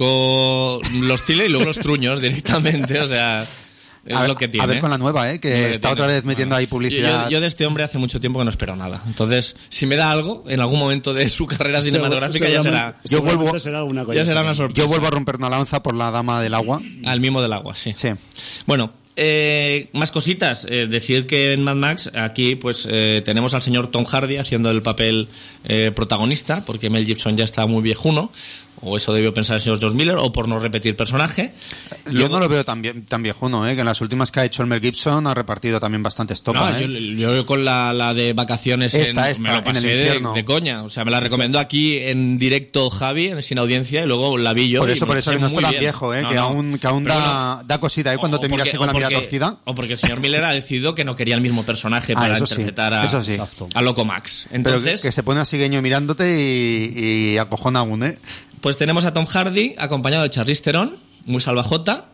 tocó los Chile y luego los truños directamente. O sea, es a, ver, lo que tiene. a ver con la nueva, eh, que Es lo que está tiene. otra vez metiendo Bueno, ahí publicidad. Yo, yo de este hombre hace mucho tiempo que no espero nada. Entonces, si me da algo en algún momento de su carrera cinematográfica, ya será, Yo vuelvo- vuelvo será alguna ya será una sorpresa. Yo vuelvo a romper una lanza por la dama del agua. Al mimo del agua, sí. Sí. Bueno, Eh, más cositas, eh, decir que en Mad Max aquí pues eh, tenemos al señor Tom Hardy haciendo el papel eh, protagonista, porque Mel Gibson ya está muy viejuno, o eso debió pensar el señor George Miller, o por no repetir personaje. Yo Luego, no lo veo tan, bien, tan viejuno, ¿eh? Que en las últimas que ha hecho el Mel Gibson ha repartido también bastantes topas. no, ¿eh? yo, yo con la, la de vacaciones Esta, en, esta, me lo en pasé el de, infierno. de coña, o sea, me la recomendó aquí en directo Javi, en sin audiencia, y luego la vi yo. Por y eso, me por eso pasé que no muy está tan bien. viejo, ¿eh? No, que, no. aún, que aún Pero da, bueno, da cosita, ¿eh? Cuando o te miras porque- así con o la mirada porque- torcida. O porque el señor Miller ha decidido que no quería el mismo personaje Ah, para eso sí, interpretar a, eso sí. Exacto. a Loco Max. Pero que, Entonces, que se pone así guiño mirándote y, y acojona aún, ¿eh? pues tenemos a Tom Hardy acompañado de Charlize Theron, muy salvajota,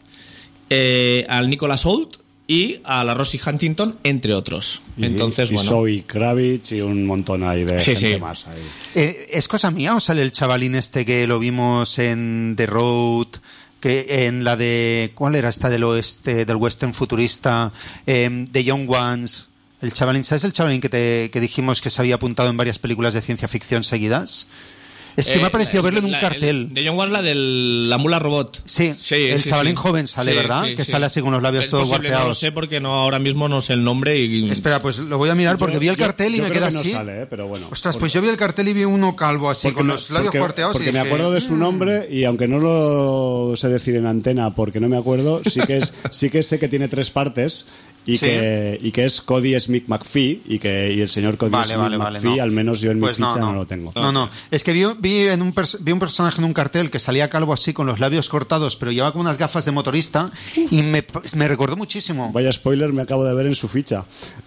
eh, al Nicholas Hoult y a la Rosie Huntington, entre otros. Y- Entonces, y bueno. Zoe Kravitz y un montón ahí de Sí, gente sí. más ahí. Eh, ¿Es cosa mía o sale el chavalín este que lo vimos en The Road? Que en la de... ¿Cuál era esta del oeste, del western futurista? Eh, The Young Ones. El chavalín, ¿sabes el chavalín que, te, que dijimos que se había apuntado en varias películas de ciencia ficción seguidas? Es que Eh, me ha parecido la- verlo en un la- cartel. el de John Watts, la de la mula robot. Sí, el chavalín joven sale, ¿verdad? Que sale así con los labios Es todos posible, No lo guarpeados. sé porque no, ahora mismo no sé el nombre y... Espera, pues lo voy a mirar porque Yo- vi el yo- cartel y yo me creo queda que no así. sale, ¿eh? Pero bueno. Ostras, Porque- pues yo vi el cartel y vi uno calvo así, porque con me- los labios porque- cuarteados. Porque y me dije, acuerdo de su "Mm". nombre y aunque no lo sé decir en antena porque no me acuerdo, sí que es sí que sé que tiene tres partes y ¿Sí? que y que es Cody Smith McPhee y que y el señor Cody Vale, Smith vale, vale, McPhee no. al menos yo en Pues mi ficha no, lo tengo. No, no. Es que vi, vi, en un pers- vi un personaje en un cartel que salía calvo así con los labios cortados, pero llevaba con unas gafas de motorista y me, me recordó muchísimo. Vaya spoiler me acabo de ver en su ficha.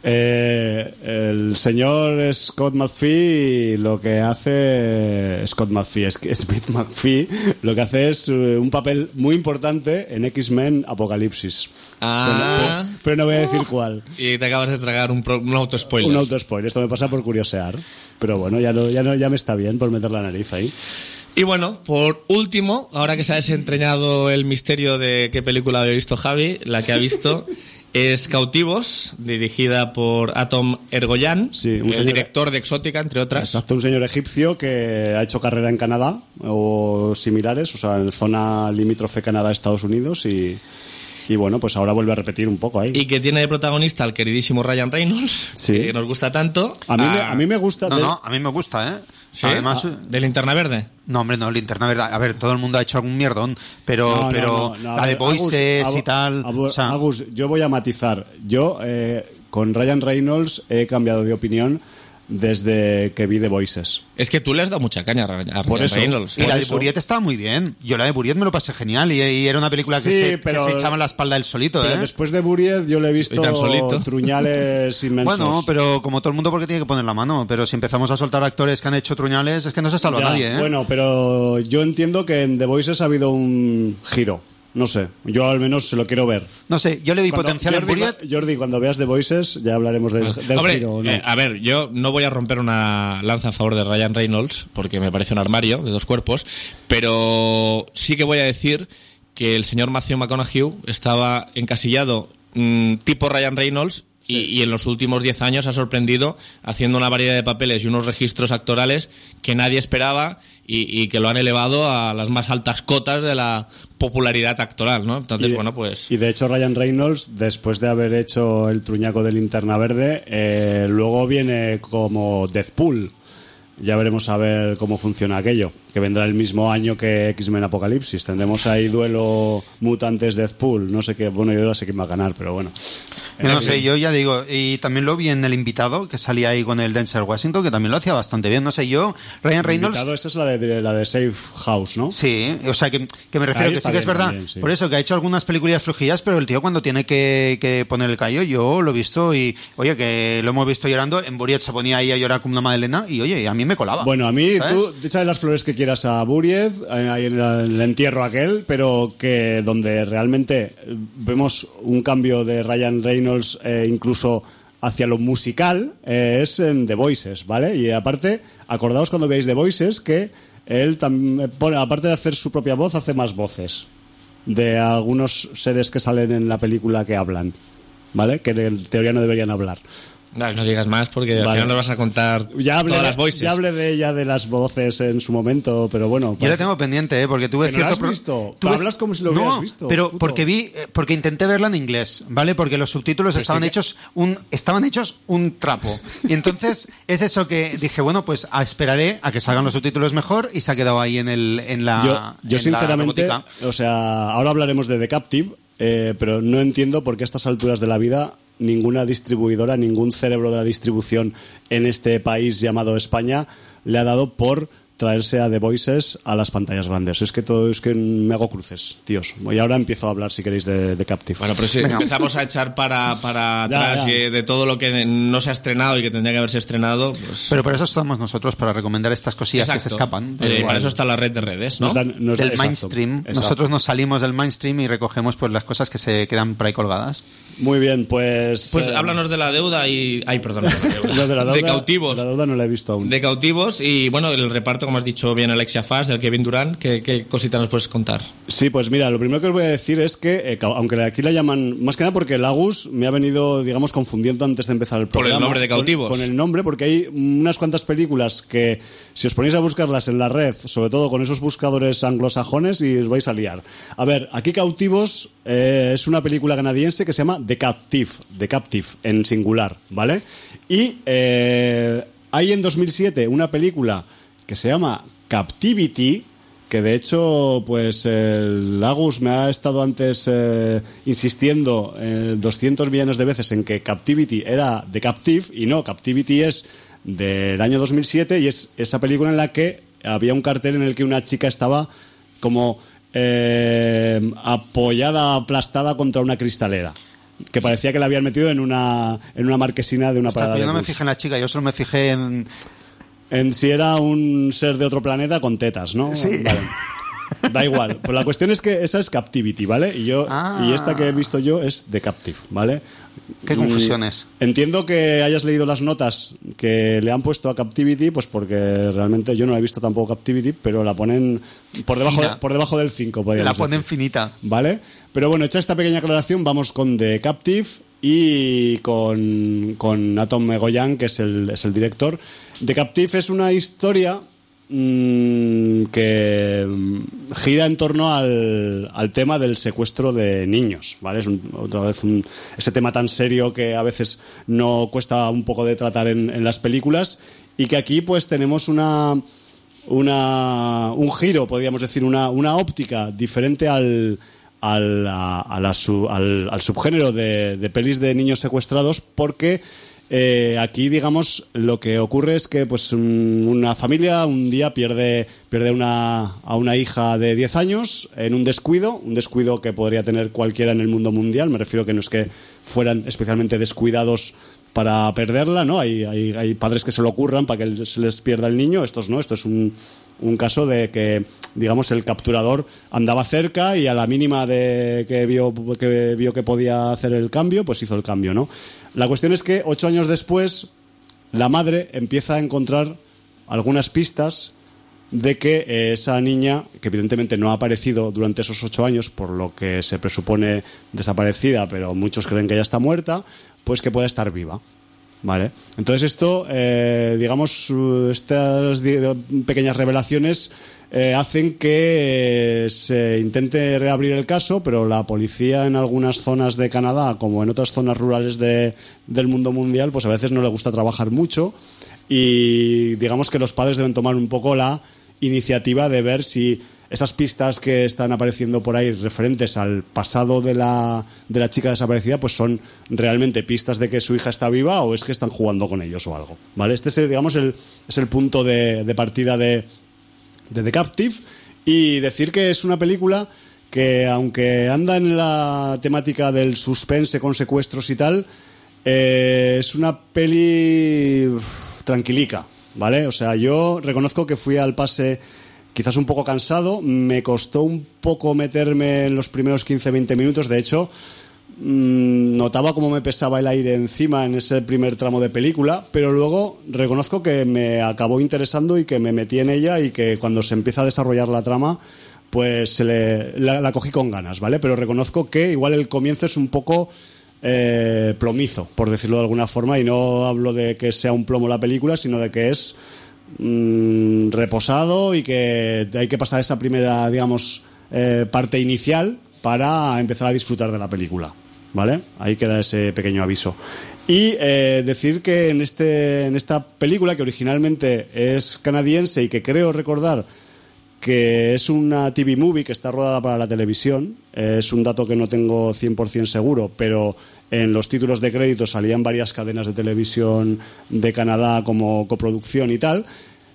Eh, el señor Scott McPhee lo que hace Scott McPhee es que Smith McPhee lo que hace es eh, un papel muy importante en X-Men Apocalipsis. Ah. Pero, pero no voy a decir cuál. Y te acabas de tragar un, pro- un auto-spoiler. Un auto-spoiler. Esto me pasa por curiosear. Pero bueno, ya, no, ya, no, ya me está bien por meter la nariz ahí. Y bueno, por último, ahora que se ha desentrañado el misterio de qué película había visto Javi, la que ha visto es Cautivos, dirigida por Atom Ergoyan, Sí, un el señor- director de Exótica, entre otras. Exacto, un señor egipcio que ha hecho carrera en Canadá o similares, o sea, en zona limítrofe Canadá-Estados Unidos y, y bueno, pues ahora vuelve a repetir un poco ahí. Y que tiene de protagonista al queridísimo Ryan Reynolds, Sí. que nos gusta tanto. A mí, me, a mí me gusta... No, de- no, a mí me gusta, ¿eh? Sí, Además, ah, de Linterna Verde. no, hombre, no, Linterna Verdad. A ver, todo el mundo ha hecho algún mierdón, pero, No, no, pero no, no, a la de ver, Voices Agus, y tal. Agus, o sea, Agus, yo voy a matizar. Yo eh, con Ryan Reynolds he cambiado de opinión desde que vi The Voices. Es que tú le has dado mucha caña a Ryan a Por Ryan eso. Reynolds. y la por de eso- Buriet estaba muy bien. Yo la de Buriet me lo pasé genial y, y era una película que, Sí, se, que pero- se echaba en la espalda él solito, Pero ¿eh? después de Buried yo le he visto Y tan solito. truñales inmensos. Bueno, pero como todo el mundo, porque tiene que poner la mano. Pero si empezamos a soltar actores que han hecho truñales, es que no se salva Ya, nadie, ¿eh? Bueno, pero yo entiendo que en The Voices ha habido un giro. No sé, yo al menos se lo quiero ver. No sé, yo le vi Cuando- potencial en Jordi, Buriet. cu- Jordi, cuando veas The Voices ya hablaremos del, del Hombre, giro. ¿o no? eh, a ver, yo no voy a romper una lanza a favor de Ryan Reynolds, porque me parece un armario de dos cuerpos, pero sí que voy a decir que el señor Matthew McConaughey estaba encasillado mm, tipo Ryan Reynolds y, y en los últimos diez años ha sorprendido haciendo una variedad de papeles y unos registros actorales que nadie esperaba y, y que lo han elevado a las más altas cotas de la popularidad actoral, ¿no? Entonces, Y de- bueno, pues... Y de hecho Ryan Reynolds, después de haber hecho el truñaco de Linterna Verde, eh, luego viene como Deathpool. Ya veremos a ver cómo funciona aquello, que vendrá el mismo año que X-Men Apocalipsis. Tendremos ahí duelo mutantes Deathpool. No sé qué, bueno, yo ya sé quién va a ganar, pero bueno. Yo no sé, yo ya digo, y también lo vi en El Invitado, que salía ahí con el Denzel Washington, que también lo hacía bastante bien. No sé, yo, Ryan Reynolds... Invitado, esa es la de, la de Safe House, ¿no? Sí, o sea, que, que me refiero Ahí que está sí que es bien verdad. también, sí. Por eso, que ha hecho algunas películas flojillas, pero el tío cuando tiene que, que poner el callo, yo lo he visto y, oye, que lo hemos visto llorando. En Buriet se ponía ahí a llorar como una magdalena y, oye, a mí me colaba. Bueno, a mí, ¿sabes? tú échale las flores que quieras a Buried, ahí en el entierro aquel, pero que donde realmente vemos un cambio de Ryan Reynolds eh, incluso hacia lo musical eh, es en The Voices, ¿vale? Y aparte, acordaos cuando veáis The Voices que él, tam- pone, aparte de hacer su propia voz, hace más voces de algunos seres que salen en la película que hablan, ¿vale? Que en teoría no deberían hablar. Dale, no digas más porque al Vale. final nos vas a contar Ya hablé, todas de, las voices. ya hablé de ella, de las voces en su momento, pero bueno. Yo la tengo pendiente, ¿eh? Porque tuve ¿Que no la cierto has pro- visto? tuve- Hablas como si lo no, hubieras visto, pero puto. porque vi, eh, porque intenté verla en inglés, ¿vale? Porque los subtítulos Pero estaban sí que- hechos un, estaban hechos un trapo. Y entonces es eso que dije, bueno, pues a- esperaré a que salgan los subtítulos mejor y se ha quedado ahí en el, en la. Yo, yo en la sinceramente, robotica. o sea, ahora hablaremos de The Captive, eh, pero no entiendo por qué a estas alturas de la vida ninguna distribuidora, ningún cerebro de la distribución en este país llamado España le ha dado por traerse a The Voices a las pantallas grandes. Es que todo es que me hago cruces, tíos. Y ahora empiezo a hablar, si queréis, de, de Captive. Bueno, pero si Venga. empezamos a echar para, para Ya, atrás ya. y de todo lo que no se ha estrenado y que tendría que haberse estrenado, pues... Pero por eso estamos nosotros, para recomendar estas cosillas que se Exacto. escapan. Eh, del- para eso está la red de redes, ¿no? Nos dan- nos del dan- exacto, mainstream. exacto. Nosotros nos salimos del mainstream y recogemos pues las cosas que se quedan por ahí colgadas. Muy bien, pues... Pues eh, háblanos de la deuda y... Ay, perdón. lo de, la deuda, cautivos. La deuda no la he visto aún. De cautivos y, bueno, el reparto, como has dicho bien, Alexia Fass, del Kevin Durant. ¿Qué, qué cositas nos puedes contar? Sí, pues mira, lo primero que os voy a decir es que, eh, ca- aunque aquí la llaman, más que nada porque Lagus me ha venido, digamos, confundiendo antes de empezar el Por el programa. nombre de Cautivos. Con, con el nombre, porque hay unas cuantas películas que, si os ponéis a buscarlas en la red, sobre todo con esos buscadores anglosajones, y os vais a liar. A ver, aquí Cautivos eh, es una película canadiense que se llama The Captive, The Captive, en singular, ¿vale? Y eh, hay en dos mil siete una película que se llama Captivity, que de hecho, pues el Agus me ha estado antes eh, insistiendo eh, doscientos millones de veces en que Captivity era de Captive, y no, Captivity es del año dos mil siete y es esa película en la que había un cartel en el que una chica estaba como eh, apoyada, aplastada contra una cristalera, que parecía que la habían metido en una, en una marquesina de una parada yo de no me bus. fijé en la chica, yo solo me fijé en... En si era un ser de otro planeta con tetas, ¿no? Sí. Vale. Da igual. Pues la cuestión es que esa es Captivity, ¿vale? Y yo Ah. y esta que he visto yo es The Captive, ¿vale? Qué confusiones. Mm, Entiendo que hayas leído las notas que le han puesto a Captivity, pues porque realmente yo no he visto tampoco Captivity, pero la ponen por debajo, Fina. por debajo del cinco, podríamos La ponen decir. finita. ¿Vale? Pero bueno, hecha esta pequeña aclaración, vamos con The Captive y con, con Atom Egoyan, que es el, es el director. The Captive es una historia mmm, que mm, gira en torno al, al tema del secuestro de niños, ¿vale? Es un- otra vez un- ese tema tan serio que a veces no cuesta un poco de tratar en, en las películas, y que aquí pues tenemos una... Una, un giro, podríamos decir, una, una óptica diferente al, al, a- a la su- al, al subgénero de, de pelis de niños secuestrados, porque eh, aquí, digamos, lo que ocurre es que pues un- una familia un día pierde, pierde una, a una hija de diez años en un descuido, un descuido que podría tener cualquiera en el mundo mundial. Me refiero que no es que fueran especialmente descuidados para perderla, ¿no? Hay, hay, hay padres que se lo ocurran para que se les pierda el niño. Estos no, esto es un, un caso de que, digamos, el capturador andaba cerca y a la mínima de que vio que vio que podía hacer el cambio, pues hizo el cambio, ¿no? La cuestión es que ocho años después la madre empieza a encontrar algunas pistas de que esa niña, que evidentemente no ha aparecido durante esos ocho años, por lo que se presupone desaparecida, pero muchos creen que ya está muerta, pues que pueda estar viva, ¿vale? Entonces esto, eh, digamos, estas di- pequeñas revelaciones eh, hacen que eh, se intente reabrir el caso, pero la policía en algunas zonas de Canadá, como en otras zonas rurales de, del mundo mundial, pues a veces no le gusta trabajar mucho, y digamos que los padres deben tomar un poco la iniciativa de ver si esas pistas que están apareciendo por ahí referentes al pasado de la, de la chica desaparecida pues son realmente pistas de que su hija está viva, o es que están jugando con ellos o algo, ¿vale? Este es, digamos, el, es el punto de, de partida de, de The Captive. Y decir que es una película que, aunque anda en la temática del suspense con secuestros y tal, eh, es una peli uf, tranquilica, ¿vale? O sea, yo reconozco que fui al pase quizás un poco cansado, me costó un poco meterme en los primeros quince a veinte minutos, de hecho mmm, notaba cómo me pesaba el aire encima en ese primer tramo de película, pero luego reconozco que me acabó interesando y que me metí en ella, y que cuando se empieza a desarrollar la trama pues se le, la, la cogí con ganas, ¿vale? Pero reconozco que igual el comienzo es un poco eh, plomizo, por decirlo de alguna forma, y no hablo de que sea un plomo la película, sino de que es mmm, reposado y que hay que pasar esa primera, digamos, eh, parte inicial para empezar a disfrutar de la película, ¿vale? Ahí queda ese pequeño aviso. Y eh, decir que en, este, en esta película, que originalmente es canadiense y que creo recordar que es una T V movie que está rodada para la televisión, eh, es un dato que no tengo cien por ciento seguro, pero en los títulos de crédito salían varias cadenas de televisión de Canadá como coproducción y tal.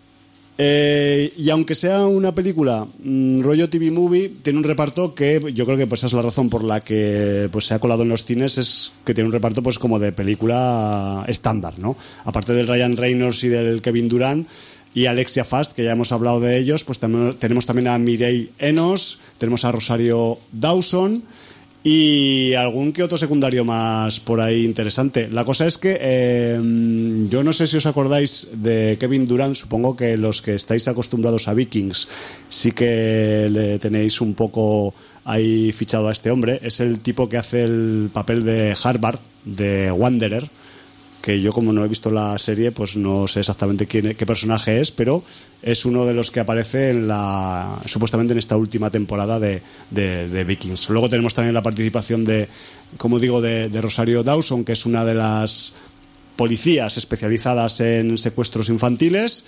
Eh, y aunque sea una película mmm, rollo T V movie, tiene un reparto que yo creo que pues, esa es la razón por la que pues, se ha colado en los cines, es que tiene un reparto pues como de película estándar, ¿no? Aparte del Ryan Reynolds y del Kevin Durant y Alexia Fast, que ya hemos hablado de ellos, pues tam- tenemos también a Mireille Enos, tenemos a Rosario Dawson y algún que otro secundario más por ahí interesante. La cosa es que eh, yo no sé si os acordáis de Kevin Durant, supongo que los que estáis acostumbrados a Vikings sí que le tenéis un poco ahí fichado a este hombre. Es el tipo que hace el papel de Harvard, de Wanderer, que yo como no he visto la serie pues no sé exactamente quién, qué personaje es, pero es uno de los que aparece en la supuestamente en esta última temporada de, de, de Vikings. Luego tenemos también la participación de, como digo, de, de Rosario Dawson, que es una de las policías especializadas en secuestros infantiles,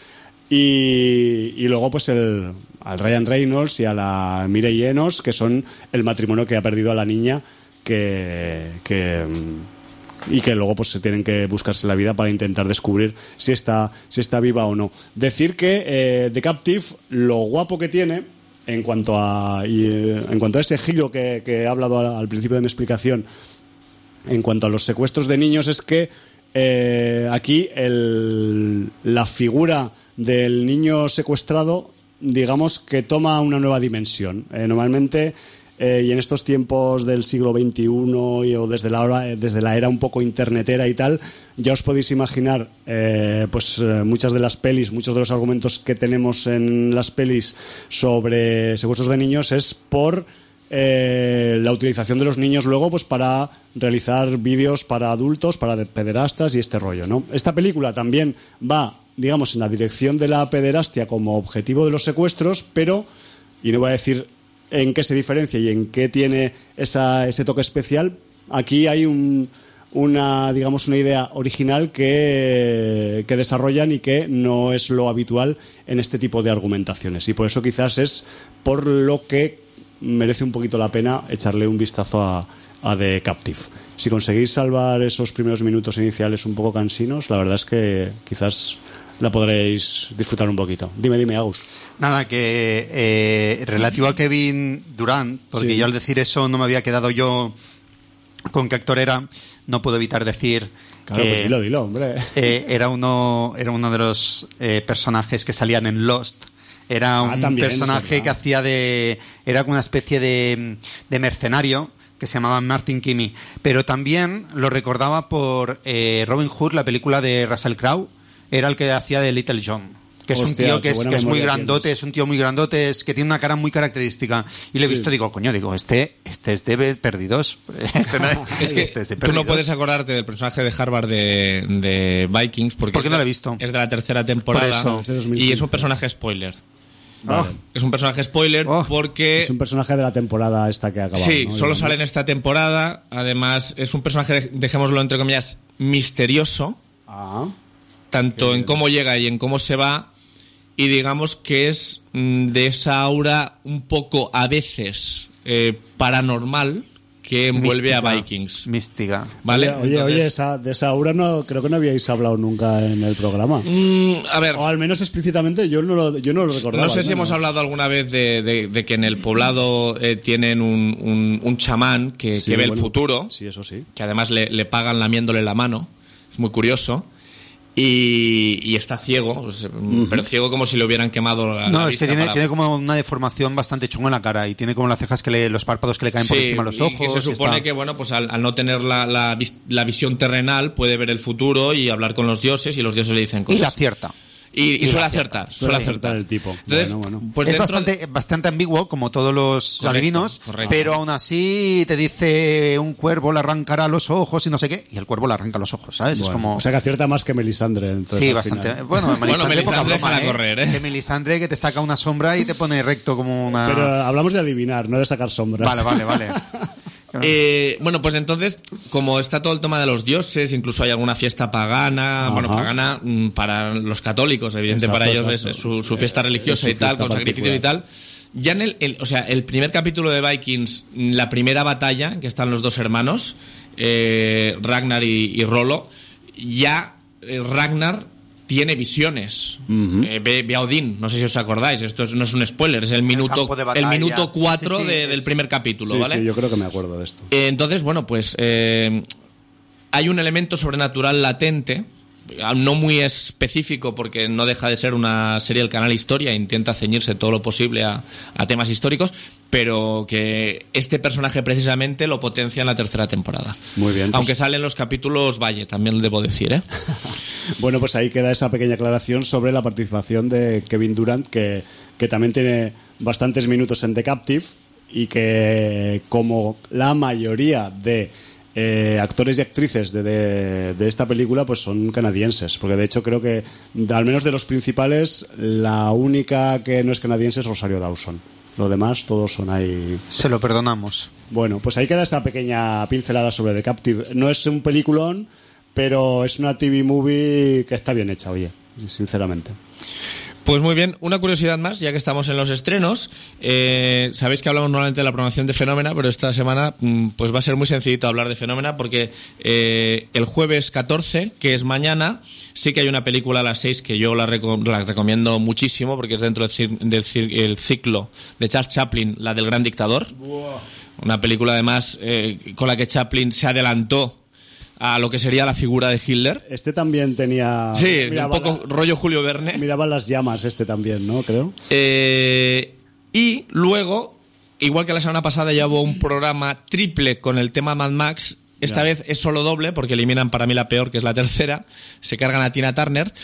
y, y luego pues el al Ryan Reynolds y a la Mireille Enos, que son el matrimonio que ha perdido a la niña que... que y que luego pues se tienen que buscarse la vida para intentar descubrir si está, si está viva o no. Decir que eh, The Captive, lo guapo que tiene en cuanto a y, eh, en cuanto a ese giro que, que he hablado al, al principio de mi explicación, en cuanto a los secuestros de niños, es que eh, aquí el, la figura del niño secuestrado, digamos que toma una nueva dimensión. Eh, normalmente Eh, y en estos tiempos del siglo veintiuno y, o desde la, hora, desde la era un poco internetera y tal, ya os podéis imaginar eh, pues eh, muchas de las pelis, muchos de los argumentos que tenemos en las pelis sobre secuestros de niños es por eh, la utilización de los niños luego pues para realizar vídeos para adultos, para pederastas y este rollo, ¿no? Esta película también va, digamos, en la dirección de la pederastia como objetivo de los secuestros, pero, y no voy a decir en qué se diferencia y en qué tiene esa, ese toque especial. Aquí hay un, una, digamos, una idea original que, que desarrollan y que no es lo habitual en este tipo de argumentaciones, y por eso quizás es por lo que merece un poquito la pena echarle un vistazo a, a The Captive. Si conseguís salvar esos primeros minutos iniciales un poco cansinos, la verdad es que quizás la podréis disfrutar un poquito. Dime, dime, Agus. Nada, que eh, relativo a Kevin Durant, porque Sí. yo al decir eso no me había quedado yo con qué actor era, no puedo evitar decir Claro, que pues dilo, dilo, hombre. eh, era uno era uno de los eh, personajes que salían en Lost. Era un Ah, también, es personaje verdad. que hacía de... Era como una especie de, de mercenario que se llamaba Martin Kimmy. Pero también lo recordaba por eh, Robin Hood, la película de Russell Crowe. Era el que hacía de Little John. Que es Hostia, un tío que qué es, buena que es muy memoria grandote, tienes. es un tío muy grandote, es que tiene una cara muy característica. Y lo he Sí. visto, digo, coño, digo, este, este es de Perdidos. Este no, Es que este es de tú no Perdidos. puedes acordarte del personaje de Harvard de, de Vikings porque ¿Por qué es no de- lo he visto? Es de la tercera temporada Por eso. Es de dos mil quince. y es un personaje spoiler. Ah, Es un personaje spoiler Oh. porque Es un personaje de la temporada esta que ha acabado. sí, ¿no? solo Digamos. sale en esta temporada. Además, es un personaje, dejémoslo entre comillas, misterioso, Ah, tanto en cómo llega y en cómo se va. Y digamos que es mm, de esa aura un poco a veces eh, paranormal que envuelve a mística, Vikings. Mística. ¿Vale? Oye, oye, Entonces, oye, esa, de esa aura no, creo que no habíais hablado nunca en el programa. mm, a ver, O al menos explícitamente yo no lo, yo no lo recordaba. no sé al si hemos menos. hablado alguna vez de, de- de que en el poblado eh, tienen un, un- un chamán que, Sí, que ve bueno, el futuro, Sí, eso sí. que además le, le pagan lamiéndole la mano. Es muy curioso. Y, y está ciego, pues, pero ciego como si le hubieran quemado la, No, la es vista que tiene, para- tiene como una deformación bastante chunga en la cara y tiene como las cejas que le, los párpados que le caen por Sí, encima de los y ojos. que se y supone está- que, bueno, pues al, al no tener la, la, vis- la visión terrenal puede ver el futuro y hablar con los dioses y los dioses le dicen Y cosas. la acierta. Y, y suele acertar, suele Suele acertar. acertar el tipo. Entonces, Bueno, bueno. pues es dentro bastante, bastante ambiguo, como todos los Correcto, adivinos, correcto. pero aún así te dice un cuervo le arrancará los ojos y no sé qué, y el cuervo le arranca los ojos, ¿sabes? Bueno, es como... O sea que acierta más que Melisandre. Entonces, sí, al bastante. final. Bueno, Melisandre, Melisandre poca broma, déjala ¿eh? correr, ¿eh? Que Melisandre que te saca una sombra y te pone recto como una... Pero hablamos de adivinar, no de sacar sombras. Vale, vale, vale. Eh, bueno, pues entonces, como está todo el tema de los dioses, incluso hay alguna fiesta pagana, Ajá. bueno, pagana mm, para los católicos, evidente, Exacto, para ellos exacto. es, es su, su fiesta Eh, religiosa es y su tal, fiesta con sacrificios y tal. Ya en el, el- o sea, el primer capítulo de Vikings, la primera batalla, que están los dos hermanos, eh, Ragnar y, y Rollo, ya eh, Ragnar tiene visiones. Eh, ve, ve a Odín, no sé si os acordáis, esto es- no es un spoiler, es el minuto campo de el batalla. minuto cuatro Sí, sí, de- es- del primer capítulo, Sí, ¿vale? sí, yo creo que me acuerdo de esto. Eh, Entonces, bueno, pues eh, hay un elemento sobrenatural latente, no muy específico porque no deja de ser una serie del canal Historia, intenta ceñirse todo lo posible a, a temas históricos, pero que este personaje precisamente lo potencia en la tercera temporada. Muy bien, pues- Aunque salen los capítulos Valle, también debo decir, ¿eh? Bueno, pues ahí queda esa pequeña aclaración sobre la participación de Kevin Durant, que, que también tiene bastantes minutos en The Captive y que, como la mayoría de eh, actores y actrices de, de, de esta película, pues son canadienses. Porque de hecho creo que, al menos de los principales, la única que no es canadiense es Rosario Dawson. Lo demás, todos son ahí. Se lo perdonamos. Bueno, pues ahí queda esa pequeña pincelada sobre The Captive. No es un peliculón, pero es una T V movie que está bien hecha, oye, sinceramente. Pues muy bien, una curiosidad más, ya que estamos en los estrenos. Eh, sabéis que hablamos normalmente de la programación de Fenómena, pero esta semana mm, pues va a ser muy sencillito hablar de Fenómena porque eh, el jueves catorce, que es mañana, sí que hay una película a las seis que yo la, reco- la recomiendo muchísimo porque es dentro del, cir- del cir- el ciclo de Charles Chaplin, la del Gran Dictador. Una película además eh, con la que Chaplin se adelantó a lo que sería la figura de Hitler. Este también tenía... Sí, miraba un poco la- rollo Julio Verne. miraba las llamas este también, ¿no? Creo. Eh, y luego, igual que la semana pasada ya hubo un programa triple con el tema Mad Max, esta Ya. vez es solo doble porque eliminan para mí la peor, que es la tercera, se cargan a Tina Turner,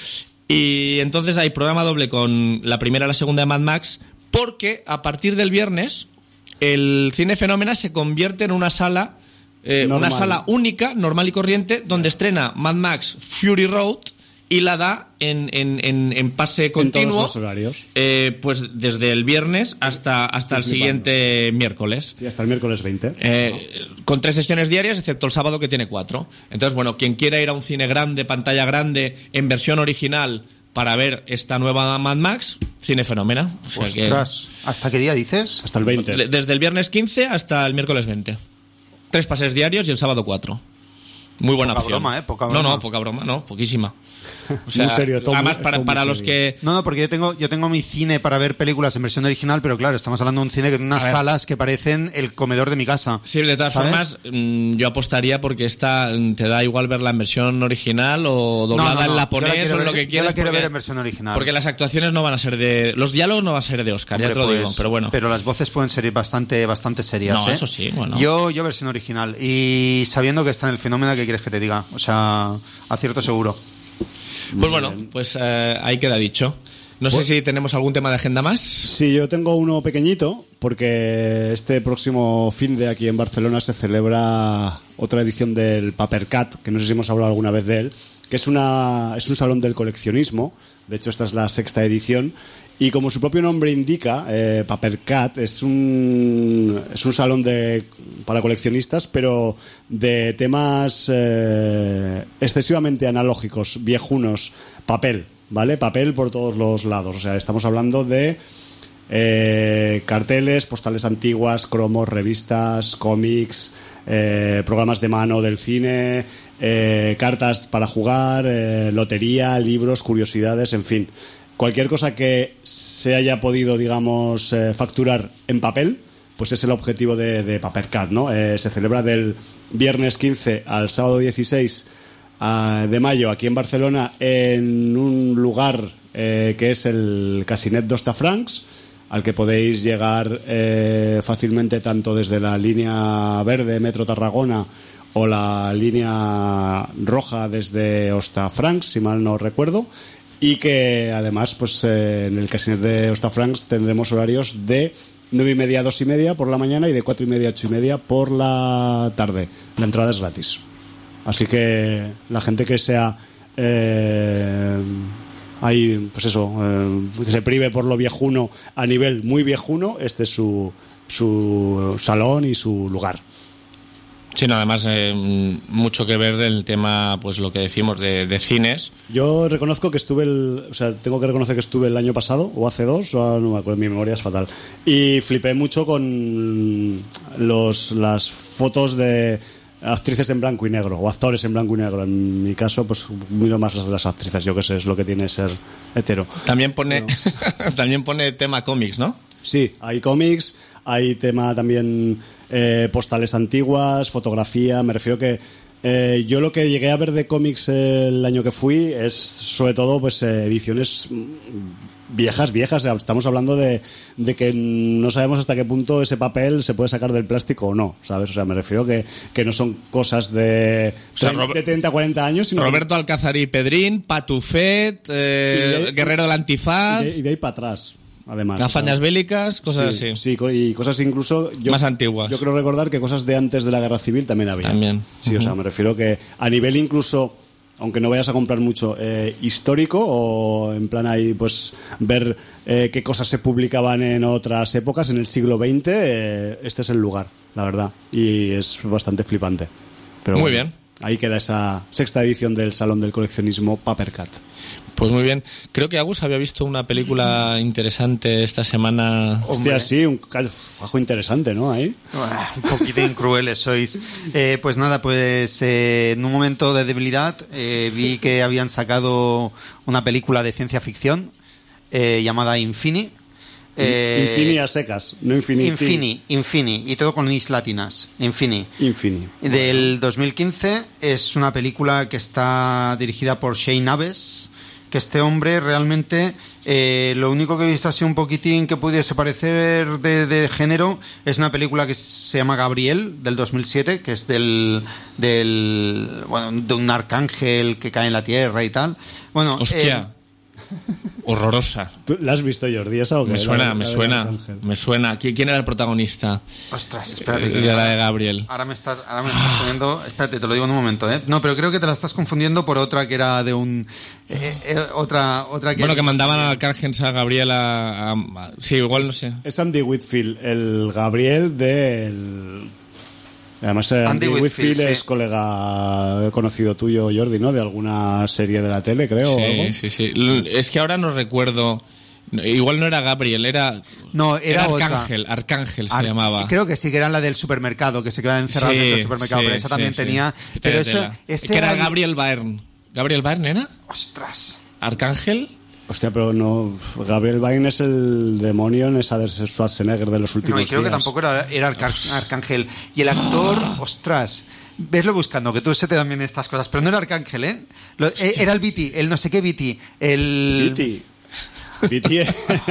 y entonces hay programa doble con la primera y la segunda de Mad Max, porque a partir del viernes el Cine Fenómena se convierte en una sala, eh, una Normal. sala única, normal y corriente, donde estrena Mad Max Fury Road y la da en, en, en, en pase continuo. En todos los horarios. Eh, pues desde el viernes hasta, hasta el Estoy siguiente miércoles. Sí, hasta el miércoles veinte. Eh, con tres sesiones diarias, excepto el sábado que tiene cuatro. Entonces, bueno, quien quiera ir a un cine grande, pantalla grande, en versión original, para ver esta nueva Mad Max, Cine Fenómena. O sea que, Ostras, ¿hasta qué día dices? Hasta el veinte. de- desde el viernes quince hasta el miércoles veinte. Tres pases diarios y el sábado cuatro. Muy buena Poca opción. broma, ¿eh? Poca No, broma. no, poca broma, no, poquísima. O Muy serio, todo además, muy- para, todo muy para los serio. que No, no, porque yo tengo, yo tengo mi cine para ver películas en versión original, pero claro, estamos hablando de un cine que tiene unas A ver. salas que parecen el comedor de mi casa. Sí, de todas ¿sabes? formas, mm, yo apostaría porque esta mm, te da igual verla en versión original o doblada No, no, no, en yo la japonés quiero o en ver- lo que yo quieras. la quiero porque- ver en versión original. Porque las actuaciones no van a ser de. Los diálogos no van a ser de Oscar, ya Hombre, te lo pues, digo, pero bueno. Pero las voces pueden ser bastante, bastante serias. No, ¿eh? eso sí, bueno. Yo, yo versión original. Y sabiendo que está en el Fenómeno, ¿qué quieres que te diga? O sea, acierto seguro. Pues bueno, pues eh, ahí queda dicho. No sé si tenemos algún tema de agenda más. Sí, yo tengo uno pequeñito, porque este próximo fin de aquí en Barcelona se celebra otra edición del Papercat, que no sé si hemos hablado alguna vez de él, que es, una, es un salón del coleccionismo. De hecho, esta es la sexta edición. Y como su propio nombre indica, eh, Papercat es un, es un salón de, para coleccionistas, pero de temas eh, excesivamente analógicos, viejunos, papel, ¿vale? Papel por todos los lados. O sea, estamos hablando de eh, carteles, postales antiguas, cromos, revistas, cómics, eh, programas de mano del cine, eh, cartas para jugar, eh, lotería, libros, curiosidades, en fin. Cualquier cosa que se haya podido, digamos, eh, facturar en papel, pues es el objetivo de, de Papercat, ¿no? Eh, se celebra del viernes quince al sábado dieciséis uh, de mayo aquí en Barcelona en un lugar eh, que es el Casinet d'Hostafrancs, al que podéis llegar eh, fácilmente tanto desde la línea verde Metro Tarragona o la línea roja desde Hostafrancs, si mal no recuerdo. y que además pues eh, en el Casino de Hostafrancs tendremos horarios de nueve y media a dos y media por la mañana y de cuatro y media a ocho y media por la tarde. La entrada es gratis. Así que la gente que sea eh, ahí, pues eso, eh, que se prive por lo viejuno a nivel muy viejuno, este es su, su salón y su lugar. Sí, no, además eh, mucho que ver del tema, pues lo que decimos de, de cines. Yo reconozco que estuve, el, o sea, tengo que reconocer que estuve el año pasado o hace dos, o no me acuerdo, mi memoria es fatal. Y flipé mucho con los las fotos de actrices en blanco y negro o actores en blanco y negro. En mi caso, pues miro más las de las actrices. Yo que sé, es lo que tiene ser hetero. También pone, Pero... también pone tema cómics, ¿no? Sí, hay cómics, hay tema también eh, postales antiguas, fotografía. Me refiero que eh, yo lo que llegué a ver de cómics el año que fui es sobre todo pues eh, ediciones viejas, viejas. Estamos hablando de, de que no sabemos hasta qué punto ese papel se puede sacar del plástico o no, ¿sabes? O sea, me refiero que, que no son cosas de, o sea, de treinta, cuarenta años, sino Roberto que... Alcázarí Pedrín, Patufet, eh, de, Guerrero del Antifaz. Y de, y de ahí para atrás. Además, hazañas, o sea, bélicas, cosas sí, así. Sí, y cosas incluso... Yo, más antiguas. Yo creo recordar que cosas de antes de la Guerra Civil también había. También. Sí, uh-huh. O sea, me refiero que a nivel incluso, aunque no vayas a comprar mucho, eh, histórico o en plan ahí, pues, ver eh, qué cosas se publicaban en otras épocas, en el siglo veinte, eh, este es el lugar, la verdad. Y es bastante flipante. Pero muy bueno, bien. Ahí queda esa sexta edición del Salón del Coleccionismo Papercat. Pues muy bien. Creo que Agus había visto una película interesante esta semana. Hostia, sí, un fajo interesante, ¿no? Ahí. Un poquitín crueles sois. Eh, pues nada, pues eh, en un momento de debilidad eh, vi que habían sacado una película de ciencia ficción eh, llamada Infini. Eh, Infini a secas, no Infinity. Infini, Infini, y todo con is latinas. Infini. Infini. Del dos mil quince. Es una película que está dirigida por Shane Aves. Que este hombre realmente eh, lo único que he visto así un poquitín que pudiese parecer de, de género es una película que se llama Gabriel del dos mil siete, que es del del bueno, de un arcángel que cae en la tierra y tal. Bueno, hostia. Eh, horrorosa. ¿Tú la has visto, Jordi, esa o qué? Me suena, la, me la suena, me suena. ¿Quién era el protagonista? Ostras, espérate. Eh, de la de Gabriel. Ahora me estás, ahora me estás poniendo. Espérate, te lo digo en un momento, ¿eh? No, pero creo que te la estás confundiendo por otra que era de un. Eh, eh, otra, otra que. Bueno, que mandaban al Arcángel a Gabriel a, a, a. Sí, igual no sé. Es Andy Whitfield, el Gabriel del. Además, Andy, Andy Whitfield, Whitfield es sí. colega conocido tuyo, Jordi, ¿no? De alguna serie de la tele, creo. Sí, o algo. sí, sí. Es que ahora no recuerdo. Igual no era Gabriel, era. No, era, era Arcángel. otra. Arcángel se Ar- llamaba. Creo que sí, que era la del supermercado, que se quedaba encerrado sí, dentro del supermercado. Sí, pero esa sí, también sí. tenía. Tela, Pero eso. tela. Ese que era era Gabriel Byrne. ¿Gabriel Byrne era? Ostras. ¿Arcángel? Hostia, pero no. Gabriel Byrne es el demonio en esa de Schwarzenegger de los últimos No, y creo días. que tampoco era, era Arca- Arcángel. Y el actor, ostras, veslo buscando, que tú se te dan bien estas cosas. Pero no era Arcángel, ¿eh? Lo, eh era el Viti, el no sé qué Viti. El. Viti. Viti.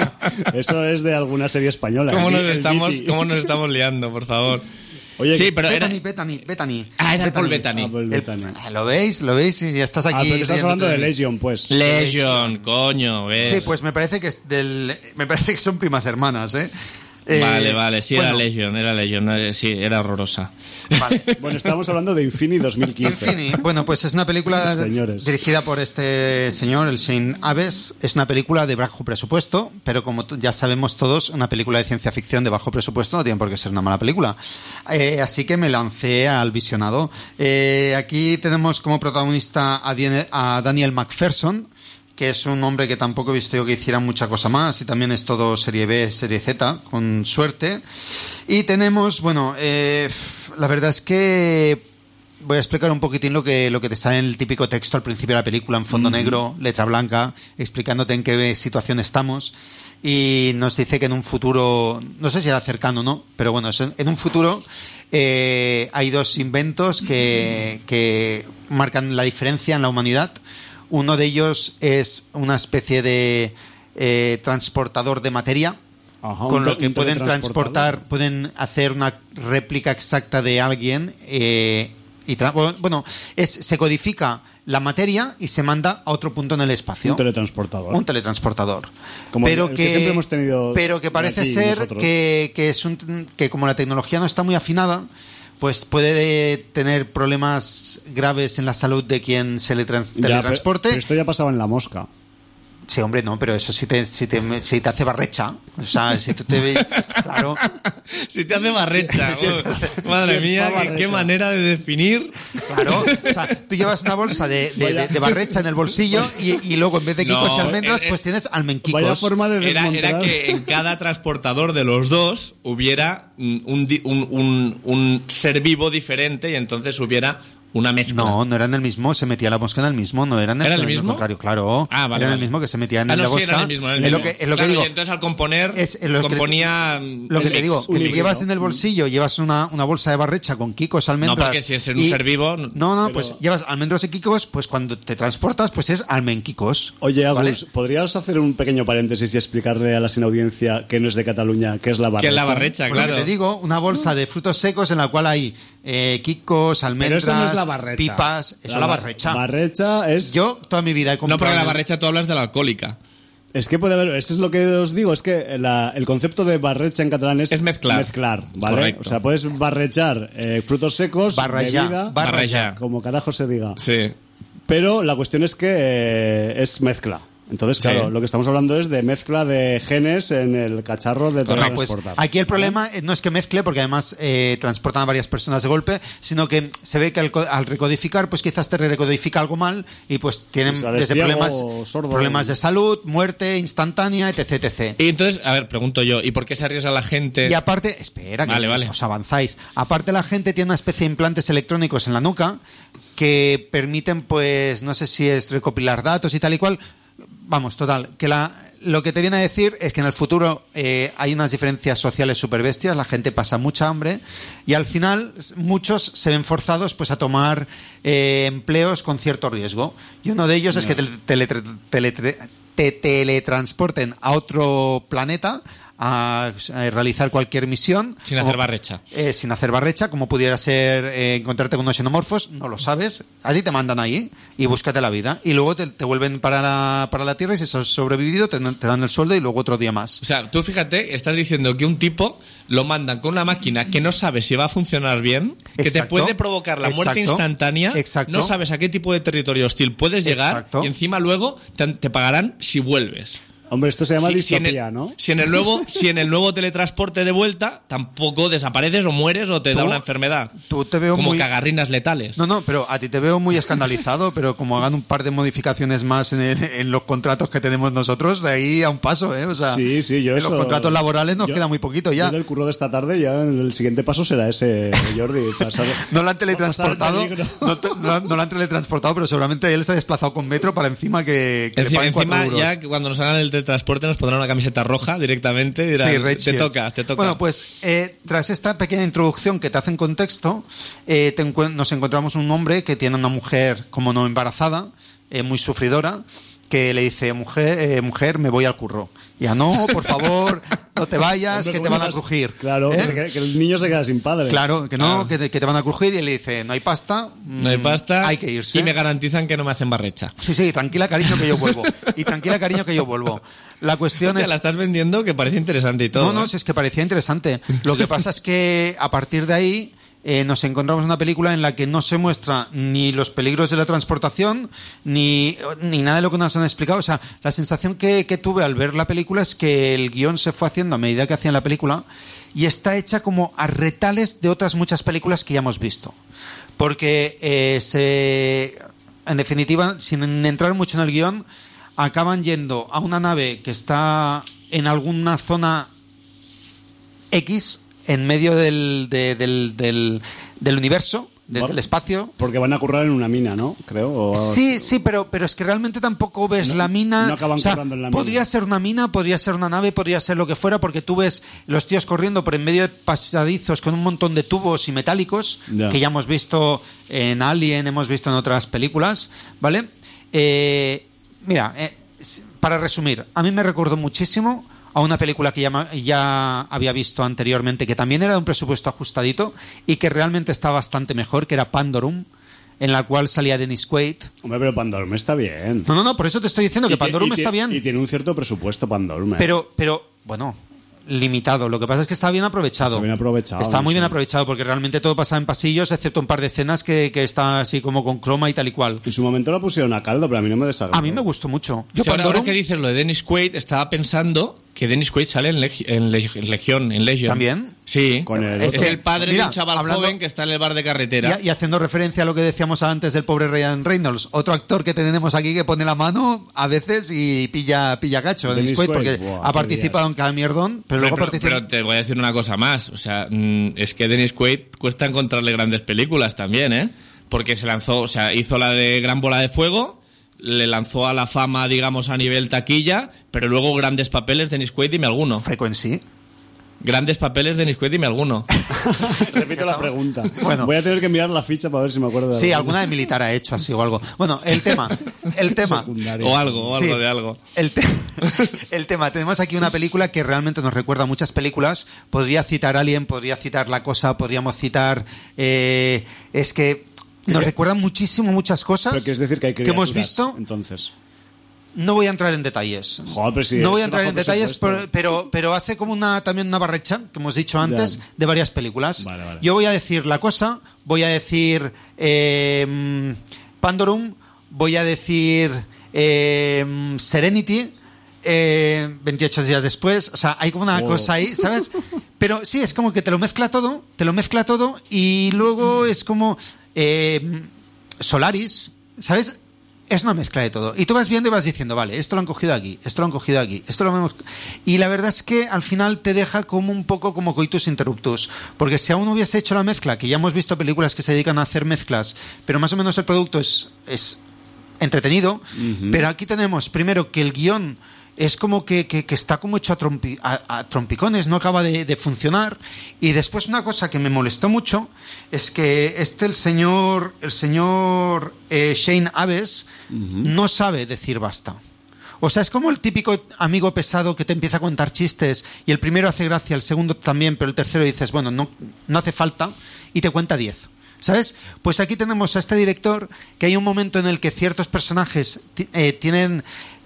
Eso es de alguna serie española. ¿Cómo nos, El estamos, Viti. ¿Cómo nos estamos liando, por favor? Oye, sí, pero Bethany, era... Bethany, Bethany. Ah, era Bethany. Paul Bettany. Ah, Paul El- Bettany. ah, ¿Lo veis? ¿Lo veis? Y ya estás aquí. Ah, pero te estás hablando de riéndote. Legion, pues. Legion, coño, ¿ves? Sí, pues me parece que es del. Me parece que son primas hermanas, ¿eh? Vale, Eh, vale, sí, bueno, era Legion, era Legion, eh, sí, era horrorosa. Vale. Bueno, estamos hablando de Infini dos mil quince. Infini. Bueno, pues es una película Señores. dirigida por este señor, el Shane Aves. Es una película de bajo presupuesto, pero como t- ya sabemos todos, una película de ciencia ficción de bajo presupuesto no tiene por qué ser una mala película. Eh, así que me lancé al visionado. Eh, aquí tenemos como protagonista a, Diene- a Daniel McPherson, que es un hombre que tampoco he visto yo que hiciera mucha cosa más, y también es todo serie B, serie Z, con suerte. Y tenemos, bueno, eh, la verdad es que voy a explicar un poquitín lo que, lo que te sale en el típico texto al principio de la película, en fondo mm. negro, letra blanca, explicándote en qué situación estamos. Y nos dice que en un futuro, no sé si era cercano o no, pero bueno, en un futuro eh, hay dos inventos que, que marcan la diferencia en la humanidad. Uno de ellos es una especie de eh, transportador de materia, Ajá, con un lo te- que un pueden teletransportador. transportar, pueden hacer una réplica exacta de alguien. Eh, y tra- bueno, es, se codifica la materia y se manda a otro punto en el espacio. Un teletransportador. Un teletransportador. Como pero el que, que siempre hemos tenido pero que parece aquí ser nosotros. que, que, es un, que como la tecnología no está muy afinada, pues puede tener problemas graves en la salud de quien se le trans, Ya, teletransporte. pero, pero esto ya pasaba en la mosca. Sí, hombre, no, pero eso sí te, sí te, sí te hace barrecha. O sea, si tú te ves. Claro. Si te hace barrecha. Sí, oh, madre sí, mía, está qué, qué barrecha. manera de definir. Claro. O sea, tú llevas una bolsa de, de, de, de barrecha en el bolsillo y, y luego en vez de quicos No, y almendras, es- pues tienes almenquicos. Vaya forma de Era, desmontar. era que en cada transportador de los dos hubiera mm, un, di- un, un, un ser vivo diferente y entonces hubiera una mezcla. No, no era en el mismo, se metía la mosca en el mismo, no era en el, ¿Era el en mismo? contrario, claro. Ah, vale, era en el vale. mismo que se metía en Ah, el no, la sí, mosca. era el mismo, era el es lo mismo. que, es lo Claro, que digo. y entonces al componer, Es lo que- componía Lo que el te digo, mix, si un llevas mix. en el bolsillo, llevas una, una bolsa de barrecha con quicos, almendras. No, porque si es en un y- ser vivo, no- No, no, Pero- pues llevas almendros y quicos, pues cuando te transportas, pues es almenquicos. Oye, Agus, ¿vale? ¿podrías hacer un pequeño paréntesis y explicarle a la sin audiencia que no es de Cataluña, qué es la barrecha? Que es la barrecha, Por lo claro. que te digo, una bolsa de frutos secos en la cual hay eh, quicos, Pero almendras, eso no es la barrecha. pipas. Eso es la bar- barrecha. Barrecha es... Yo toda mi vida he No, comprado. porque la en el- barrecha tú hablas de la alcohólica. Es que puede haber, eso es lo que os digo, es que la- el concepto de barrecha en catalán es, Es mezclar. mezclar, ¿vale? Correcto. O sea, puedes barrechar eh, frutos secos, Barrejar. bebida, Barrejar. como carajo se diga. Sí. Pero la cuestión es que eh, es mezcla. Entonces, claro, Sí. lo que estamos hablando es de mezcla de genes en el cacharro de No, pues teletransportar. aquí el problema no es que mezcle, porque además eh, transportan a varias personas de golpe, sino que se ve que al, co- al recodificar, pues quizás te recodifica algo mal y pues tienen Pues sales desde ciego, problemas, sordo. problemas de salud, muerte instantánea, etc, etcétera. Y entonces, a ver, pregunto yo, ¿y por qué se arriesga la gente? Y aparte, espera, que Vale, os- vale. os avanzáis. Aparte, la gente tiene una especie de implantes electrónicos en la nuca que permiten, pues, no sé si es recopilar datos y tal y cual. Vamos, total, que la, lo que te viene a decir es que en el futuro eh, hay unas diferencias sociales súper bestias, la gente pasa mucha hambre y al final s- muchos se ven forzados pues a tomar eh, empleos con cierto riesgo. Y uno de ellos es que te, tele- tele- te teletransporten a otro planeta a, a realizar cualquier misión. Sin como- hacer barrecha. eh, sin hacer barrecha, como pudiera ser eh, encontrarte con unos xenomorfos, no lo sabes. A ti te mandan ahí y búscate la vida. Y luego te, te vuelven para la, para la Tierra y si has sobrevivido te, te dan el sueldo y luego otro día más. O sea, tú fíjate, estás diciendo que un tipo lo mandan con una máquina que no sabes si va a funcionar bien, que te Exacto. puede provocar la muerte Exacto. instantánea, Exacto. no sabes a qué tipo de territorio hostil puedes llegar Exacto. y encima luego te, te pagarán si vuelves. Hombre, esto se llama Si- si en el- distopía, ¿no? Si en el nuevo, si en el nuevo teletransporte de vuelta tampoco desapareces o mueres o te da Tú- una enfermedad. tú te veo como muy- cagarrinas letales. No, no, pero a ti te veo muy escandalizado, pero como hagan un par de modificaciones más en, el- en los contratos que tenemos nosotros, de ahí a un paso, ¿eh? O sea, Sí, sí, yo en eso... los contratos laborales nos yo- queda muy poquito ya. yo del curro de esta tarde, ya el siguiente paso será ese, Jordi. pasar- No lo han teletransportado, pasar peligro. no, te- no- no lo han teletransportado, pero seguramente él se ha desplazado con metro para encima que, que le Encima, paguen cuatro encima euros. ya que cuando nos hagan el teletransporte nos pondrán una camiseta roja directamente y dirán, Sí, Red te Shields. toca, te toca. Bueno, pues eh, tras esta pequeña introducción que te hace en contexto, eh, te encuent- nos encontramos un hombre que tiene una mujer, como no embarazada, eh, muy sufridora, que le dice, mujer, eh, mujer, me voy al curro. Ya no, por favor, no te vayas, Hombre, que te ¿cómo van a vas? crujir. Claro, ¿Eh? que, que el niño se queda sin padre. Claro, que no, Claro. que te, que te van a crujir y él le dice, no hay pasta. no hay mm, pasta Hay que irse. y me garantizan que no me hacen barrecha. Sí, sí, tranquila, cariño, que yo vuelvo. Y tranquila, cariño, que yo vuelvo. La cuestión Hostia, es... la estás vendiendo que parece interesante y todo. No, no, ¿eh? si es que parecía interesante. Lo que pasa es que a partir de ahí eh, nos encontramos una película en la que no se muestra ni los peligros de la transportación ni, ni nada de lo que nos han explicado. O sea, la sensación que, que tuve al ver la película es que el guión se fue haciendo a medida que hacían la película y está hecha como a retales de otras muchas películas que ya hemos visto. Porque eh, se, en definitiva, sin entrar mucho en el guión, acaban yendo a una nave que está en alguna zona X en medio del, de- del, del, del universo, del, Por- espacio. Porque van a currar en una mina, ¿no? Creo. o- Sí, sí, pero, pero es que realmente tampoco ves No- la mina. no acaban O sea, currando en la mina. podría ser una mina, podría ser una nave, podría ser lo que fuera, porque tú ves los tíos corriendo por en medio de pasadizos con un montón de tubos y metálicos, Ya. que ya hemos visto en Alien, hemos visto en otras películas, ¿vale? Eh, mira, eh, s- para resumir, a mí me recordó muchísimo a una película que ya, ma- ya había visto anteriormente, que también era de un presupuesto ajustadito y que realmente está bastante mejor, que era Pandorum. en la cual salía Dennis Quaid. Hombre, pero Pandorum está bien. No, no, no, por eso te estoy diciendo que Y ti- Pandorum y ti- está bien. Y tiene un cierto presupuesto Pandorum. ¿eh? Pero, pero, bueno, limitado. Lo que pasa es que está bien aprovechado. Está bien aprovechado, Está muy sí. bien aprovechado porque realmente todo pasa en pasillos, excepto un par de escenas que, que está así como con croma y tal y cual. En su momento la pusieron a caldo, pero a mí no me desagradó. A mí me gustó mucho. Yo Sí, ahora, Pandorum- ahora que dices lo de Dennis Quaid, estaba pensando que Dennis Quaid sale en, Legi- en Leg- Legión, en Legion. ¿También? Sí. Con el es otro. el padre Mira, de un chaval hablando- joven que está en el bar de carretera. Y, y haciendo referencia a lo que decíamos antes del pobre Ryan Reynolds, otro actor que tenemos aquí que pone la mano a veces y pilla pilla cacho, Dennis Dennis Quaid, Quaid, porque buah, ha hace participado días. en cada mierdón, pero, Pero, luego pero- participa... pero te voy a decir una cosa más. O sea, mm, es que Dennis Quaid cuesta encontrarle grandes películas también, ¿eh? Porque se lanzó, o sea, hizo la de Gran Bola de Fuego, le lanzó a la fama, digamos, a nivel taquilla, pero luego grandes papeles, Dennis Quaid, dime alguno. Frequency. Grandes papeles, Dennis Quaid, dime alguno. Repito la pregunta. Bueno. Voy a tener que mirar la ficha para ver si me acuerdo de Sí, alguna. alguna de militar ha hecho así o algo. Bueno, el tema, el tema. Secundaria. O algo, o algo Sí. de algo. El, te- el tema, tenemos aquí una película que realmente nos recuerda a muchas películas. Podría citar Alien, podría citar La Cosa, podríamos citar... eh, es que nos recuerdan muchísimo muchas cosas Pero quieres decir que hay que hemos criaturas, visto. entonces. No voy a entrar en detalles. Joder, pero si no es voy a que entrar bajo en detalles, presupuesto. pero, pero, pero hace como una también una barrecha, que hemos dicho antes, Ya. de varias películas. Vale, vale. Yo voy a decir La Cosa, voy a decir eh, Pandorum, voy a decir eh, Serenity, eh, veintiocho días después. O sea, hay como una Oh. cosa ahí, ¿sabes? Pero sí, es como que te lo mezcla todo, te lo mezcla todo y luego es como eh, Solaris, ¿sabes? Es una mezcla de todo. Y tú vas viendo y vas diciendo, vale, esto lo han cogido aquí, esto lo han cogido aquí, esto lo hemos... Y la verdad es que al final te deja como un poco como coitus interruptus. Porque si aún hubiese hecho la mezcla, que ya hemos visto películas que se dedican a hacer mezclas, pero más o menos el producto es, es entretenido, pero aquí tenemos primero que el guión es como que, que, que está como hecho a, trompi, a, a trompicones, no acaba de, de funcionar. Y después una cosa que me molestó mucho es que este el señor el señor eh, Shane Aves no sabe decir basta. O sea, es como el típico amigo pesado que te empieza a contar chistes y el primero hace gracia, el segundo también, pero el tercero dices, bueno, no, no hace falta y te cuenta diez. ¿Sabes? Pues aquí tenemos a este director que hay un momento en el que ciertos personajes ti- eh, tienen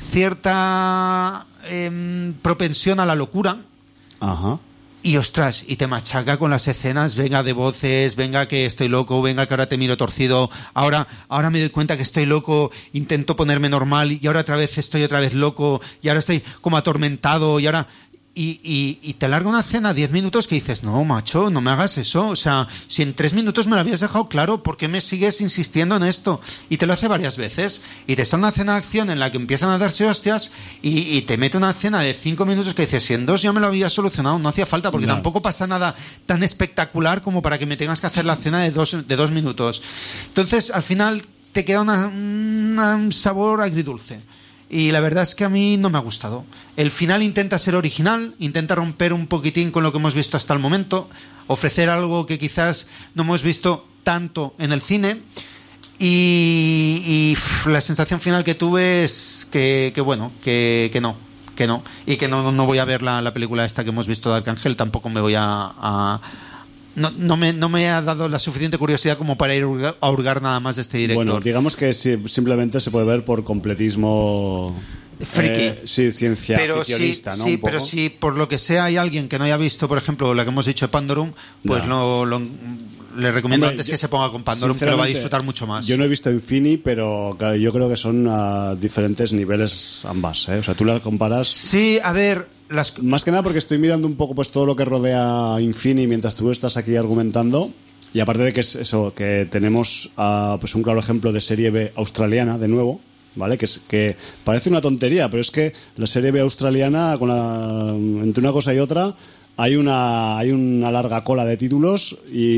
cierta eh, propensión a la locura Ajá. y ostras, y te machaca con las escenas, venga de voces, venga que estoy loco, venga que ahora te miro torcido, ahora, ahora me doy cuenta que estoy loco, intento ponerme normal y ahora otra vez estoy otra vez loco y ahora estoy como atormentado y ahora... Y, y, y te larga una escena diez minutos que dices, no, macho, no me hagas eso. O sea, si en tres minutos me lo habías dejado claro, ¿por qué me sigues insistiendo en esto? Y te lo hace varias veces. Y te sale una escena de acción en la que empiezan a darse hostias y, y te mete una escena de cinco minutos que dices, si en dos ya me lo había solucionado, no hacía falta, porque No. tampoco pasa nada tan espectacular como para que me tengas que hacer la escena de dos, de dos minutos. Entonces, al final, te queda una, una- un sabor agridulce. Y la verdad es que a mí no me ha gustado. El final intenta ser original, intenta romper un poquitín con lo que hemos visto hasta el momento, ofrecer algo que quizás no hemos visto tanto en el cine. Y, y pff, la sensación final que tuve es que, que bueno, que, que no, que no. Y que no, no voy a ver la, la película esta que hemos visto de Arcángel, tampoco me voy a... a no, no, me, no me ha dado la suficiente curiosidad como para ir a hurgar, a hurgar nada más de este director. Bueno, digamos que sí, simplemente se puede ver por completismo. Friki. eh, sí, ciencia pero sí, ficcionista, ¿no? sí, Un poco. pero si por lo que sea hay alguien que no haya visto, por ejemplo, la que hemos dicho de Pandorum, pues Ya. lo, lo- le recomiendo Hombre, antes yo- que se ponga con Pandorum, que lo va a sinceramente, disfrutar mucho más. Yo no he visto Infini, pero claro, yo creo que son a diferentes niveles ambas, ¿eh? O sea, tú las comparas. Sí, a ver, las... Más que nada porque estoy mirando un poco pues todo lo que rodea a Infini mientras tú estás aquí argumentando. Y aparte de que es eso, que tenemos ah, pues un claro ejemplo de serie B australiana, de nuevo, ¿vale? Que, es, que parece una tontería, pero es que la serie B australiana, con la, entre una cosa y otra, hay una, hay una larga cola de títulos y,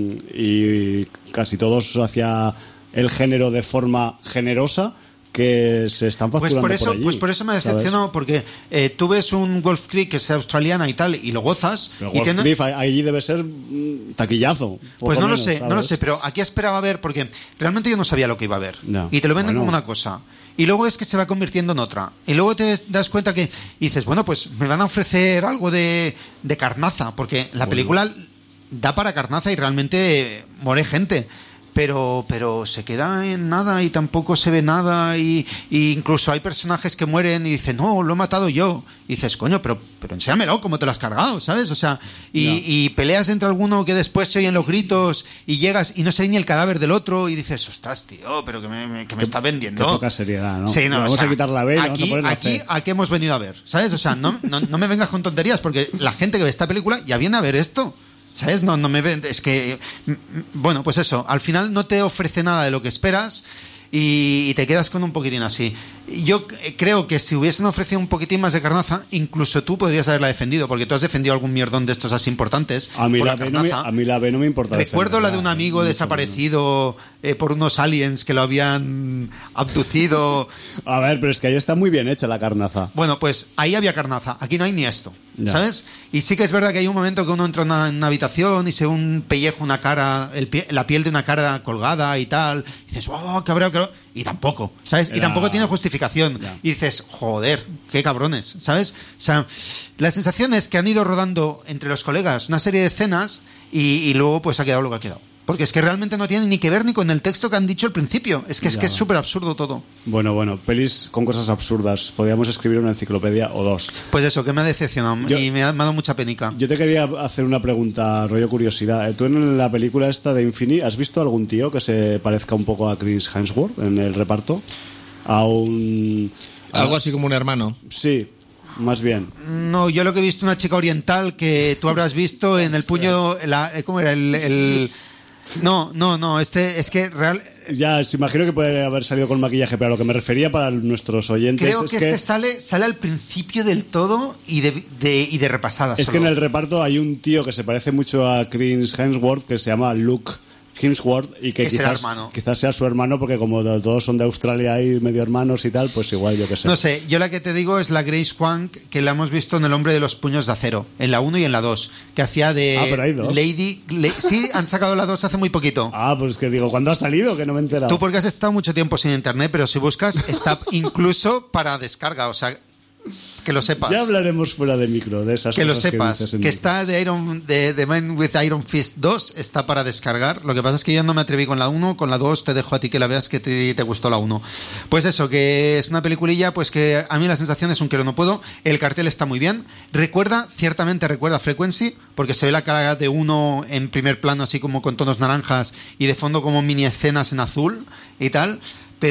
y casi todos hacia el género de forma generosa, que se están Pues facturando por eso, allí, pues por eso me ¿sabes? decepcionó, porque eh, tú ves un Wolf Creek que sea australiana y tal, y lo gozas. Pero y Wolf tiene- Creek allí debe ser mm, taquillazo. poco Pues no lo menos, sé, no lo ¿sabes? sé, pero aquí esperaba ver, porque realmente yo no sabía lo que iba a ver. Ya. Y te lo venden Bueno. como una cosa. Y luego es que se va convirtiendo en otra. Y luego te des- das cuenta que y dices, bueno, pues me van a ofrecer algo de, de carnaza, porque la Bueno. película da para carnaza y realmente muere gente. pero pero se queda en nada y tampoco se ve nada y, y incluso hay personajes que mueren y dicen, no, lo he matado yo. Y dices, coño, pero, pero enséñamelo, cómo te lo has cargado, ¿sabes? O sea, y, no. y peleas entre alguno que después se oyen los gritos y llegas y no se ve ni el cadáver del otro y dices, ostras, tío, pero que me, me, que me está vendiendo. Qué poca seriedad, ¿no? Sí, no, vamos o sea, a quitar la B y aquí, vamos a poner la aquí, C. ¿a qué hemos venido a ver? ¿Sabes? O sea, no, no, no me vengas con tonterías porque la gente que ve esta película ya viene a ver esto. ¿Sabes? No, no me ven, es que, bueno, pues eso, al final no te ofrece nada de lo que esperas y, y te quedas con un poquitín así. Yo creo que si hubiesen ofrecido un poquitín más de carnaza, incluso tú podrías haberla defendido, porque tú has defendido algún mierdón de estos así importantes. A mí, por la la B no me, carnaza. a mí la B no me importa. Recuerdo la de un defenderla, amigo mucho desaparecido eh, por unos aliens que lo habían abducido. menos. A ver, pero es que ahí está muy bien hecha la carnaza. Bueno, pues ahí había carnaza, aquí no hay ni esto, Ya. ¿sabes? Y sí que es verdad que hay un momento que uno entra en una, en una habitación y se ve un pellejo, una cara, el pie- la piel de una cara colgada y tal, y dices, oh, cabrón, cabrón, y tampoco, ¿sabes? Y Era- tampoco tiene justificación. Ya. Y dices, joder, qué cabrones, ¿sabes? O sea, la sensación es que han ido rodando entre los colegas una serie de escenas y, y luego pues ha quedado lo que ha quedado. Porque es que realmente no tiene ni que ver ni con el texto que han dicho al principio. Es que es Ya. que es súper absurdo todo. Bueno, bueno, pelis con cosas absurdas. Podríamos escribir una enciclopedia o dos. Pues eso, que me ha decepcionado Yo- y me ha, me ha dado mucha penica. Yo te quería hacer una pregunta, rollo curiosidad. Tú en la película esta de Infinity, ¿has visto algún tío que se parezca un poco a Chris Hemsworth en el reparto? A un... a- Algo así como un hermano. Sí, más bien. No, yo lo que he visto una chica oriental que tú habrás visto en el puño, la, ¿cómo era? El, el- no, no, no, este es que real, Ya, se imagino que puede haber salido con maquillaje, pero a lo que me refería para nuestros oyentes creo es que, que... este sale sale al principio del todo y de, de- y de repasada. Es solo. que en el reparto hay un tío que se parece mucho a Chris Hemsworth que se llama Luke Hemsworth y que Es el quizás, hermano. quizás sea su hermano porque como de- todos son de Australia y medio hermanos y tal, pues igual yo que sé. No sé, yo la que te digo es la Grace Hwang, que la hemos visto en El hombre de los puños de acero, en la uno y en la dos, que hacía de Ah, pero hay dos. Lady... Le- sí, han sacado la dos hace muy poquito. Ah, pues que digo, ¿cuándo ha salido? Que no me he enterado. Tú porque has estado mucho tiempo sin internet, pero si buscas está incluso para descarga, o sea, que lo sepas. Ya hablaremos fuera de micro de esas Que lo cosas sepas, dices en que, micro. está de, Iron, de, de Man with Iron Fist dos, está para descargar. Lo que pasa es que yo no me atreví con la uno, con la dos te dejo a ti que la veas, que te, te gustó la uno. Pues eso, que es una peliculilla, pues que a mí la sensación es un quiero no puedo. El cartel está muy bien. Recuerda, ciertamente recuerda Frequency, porque se ve la cara de uno en primer plano, así como con tonos naranjas, y de fondo como mini escenas en azul y tal.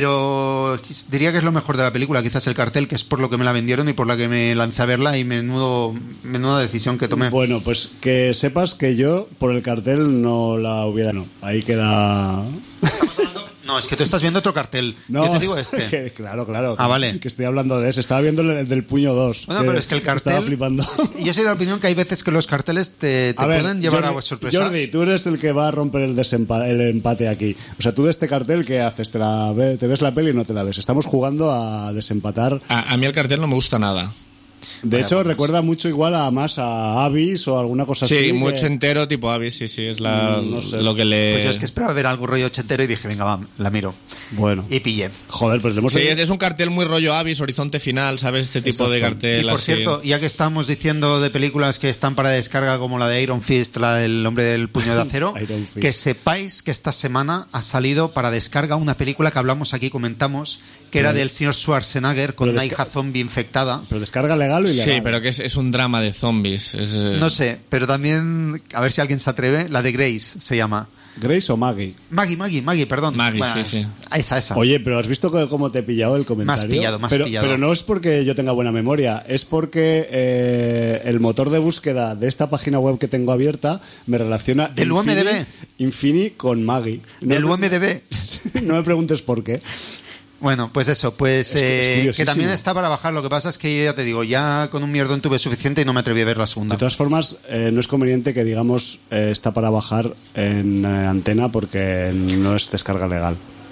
Pero diría que es lo mejor de la película, quizás el cartel, que es por lo que me la vendieron y por la que me lancé a verla, y menudo, menuda decisión que tomé. Bueno, pues que sepas que yo por el cartel no la hubiera... No, ahí queda... No, es que tú estás viendo otro cartel. No, Yo te digo este. que- claro, claro. Ah, que- vale. Que estoy hablando de ese. Estaba viendo el del puño dos. Bueno, pero es que el cartel... Estaba flipando. es que yo soy de la opinión que hay veces que los carteles te, te A ver, pueden llevar Jordi, a sorpresas. Jordi, tú eres el que va a romper el, desempa- el empate aquí. O sea, tú de este cartel, ¿qué haces? ¿Te, la ve- ¿Te ves la peli y no te la ves? Estamos jugando a desempatar. A, a mí el cartel no me gusta nada. De hecho, recuerda mucho igual a más a Abyss o alguna cosa así. Sí, que- mucho entero tipo Abyss, sí, sí, es la, Mm, no sé. lo que le... Pues yo es que esperaba ver algo rollo ochentero y dije, venga, va, la miro. Bueno. Y pillé. Joder, pues le hemos... Sí, es, es un cartel muy rollo Abyss, horizonte final, ¿sabes? Este tipo de Exacto. cartel Y por así. cierto, ya que estamos diciendo de películas que están para descarga como la de Iron Fist, la del hombre del puño de acero, Iron Fist. que sepáis que esta semana ha salido para descarga una película que hablamos aquí, comentamos, que era Pero- del señor Schwarzenegger con pero una desca- hija zombie infectada. Pero descarga legal o ilegal. Sí, pero que es, es un drama de zombies. Es, eh, No sé, pero también, a ver si alguien se atreve, la de Grace se llama. ¿Grace o Maggie? Maggie, Maggie, Maggie, perdón. Maggie, Bueno, sí, sí. Esa, esa. Oye, pero ¿has visto que- cómo te he pillado el comentario? Más pillado, más pero, pillado. Pero no es porque yo tenga buena memoria, es porque eh, el motor de búsqueda de esta página web que tengo abierta me relaciona ¿Del Infini- U M D B? Infini con Maggie. No Del me- U M D B. No me preguntes por qué. Bueno, pues eso, pues Es cu- es eh, que curiosísimo. también está para bajar. Lo que pasa es que yo ya te digo, ya con un mierdón tuve suficiente y no me atreví a ver la segunda. De todas formas, eh, no es conveniente que digamos eh, está para bajar en eh, antena porque no es descarga legal.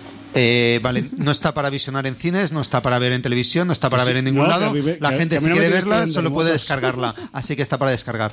Eh, vale, no está para visionar en cines, no está para ver en televisión, no está para Pues ver en sí, ningún no, que lado. a mí me- La que- gente que a mí si no me quiere tienes que verla vender solo puede motos. descargarla, así que está para descargar.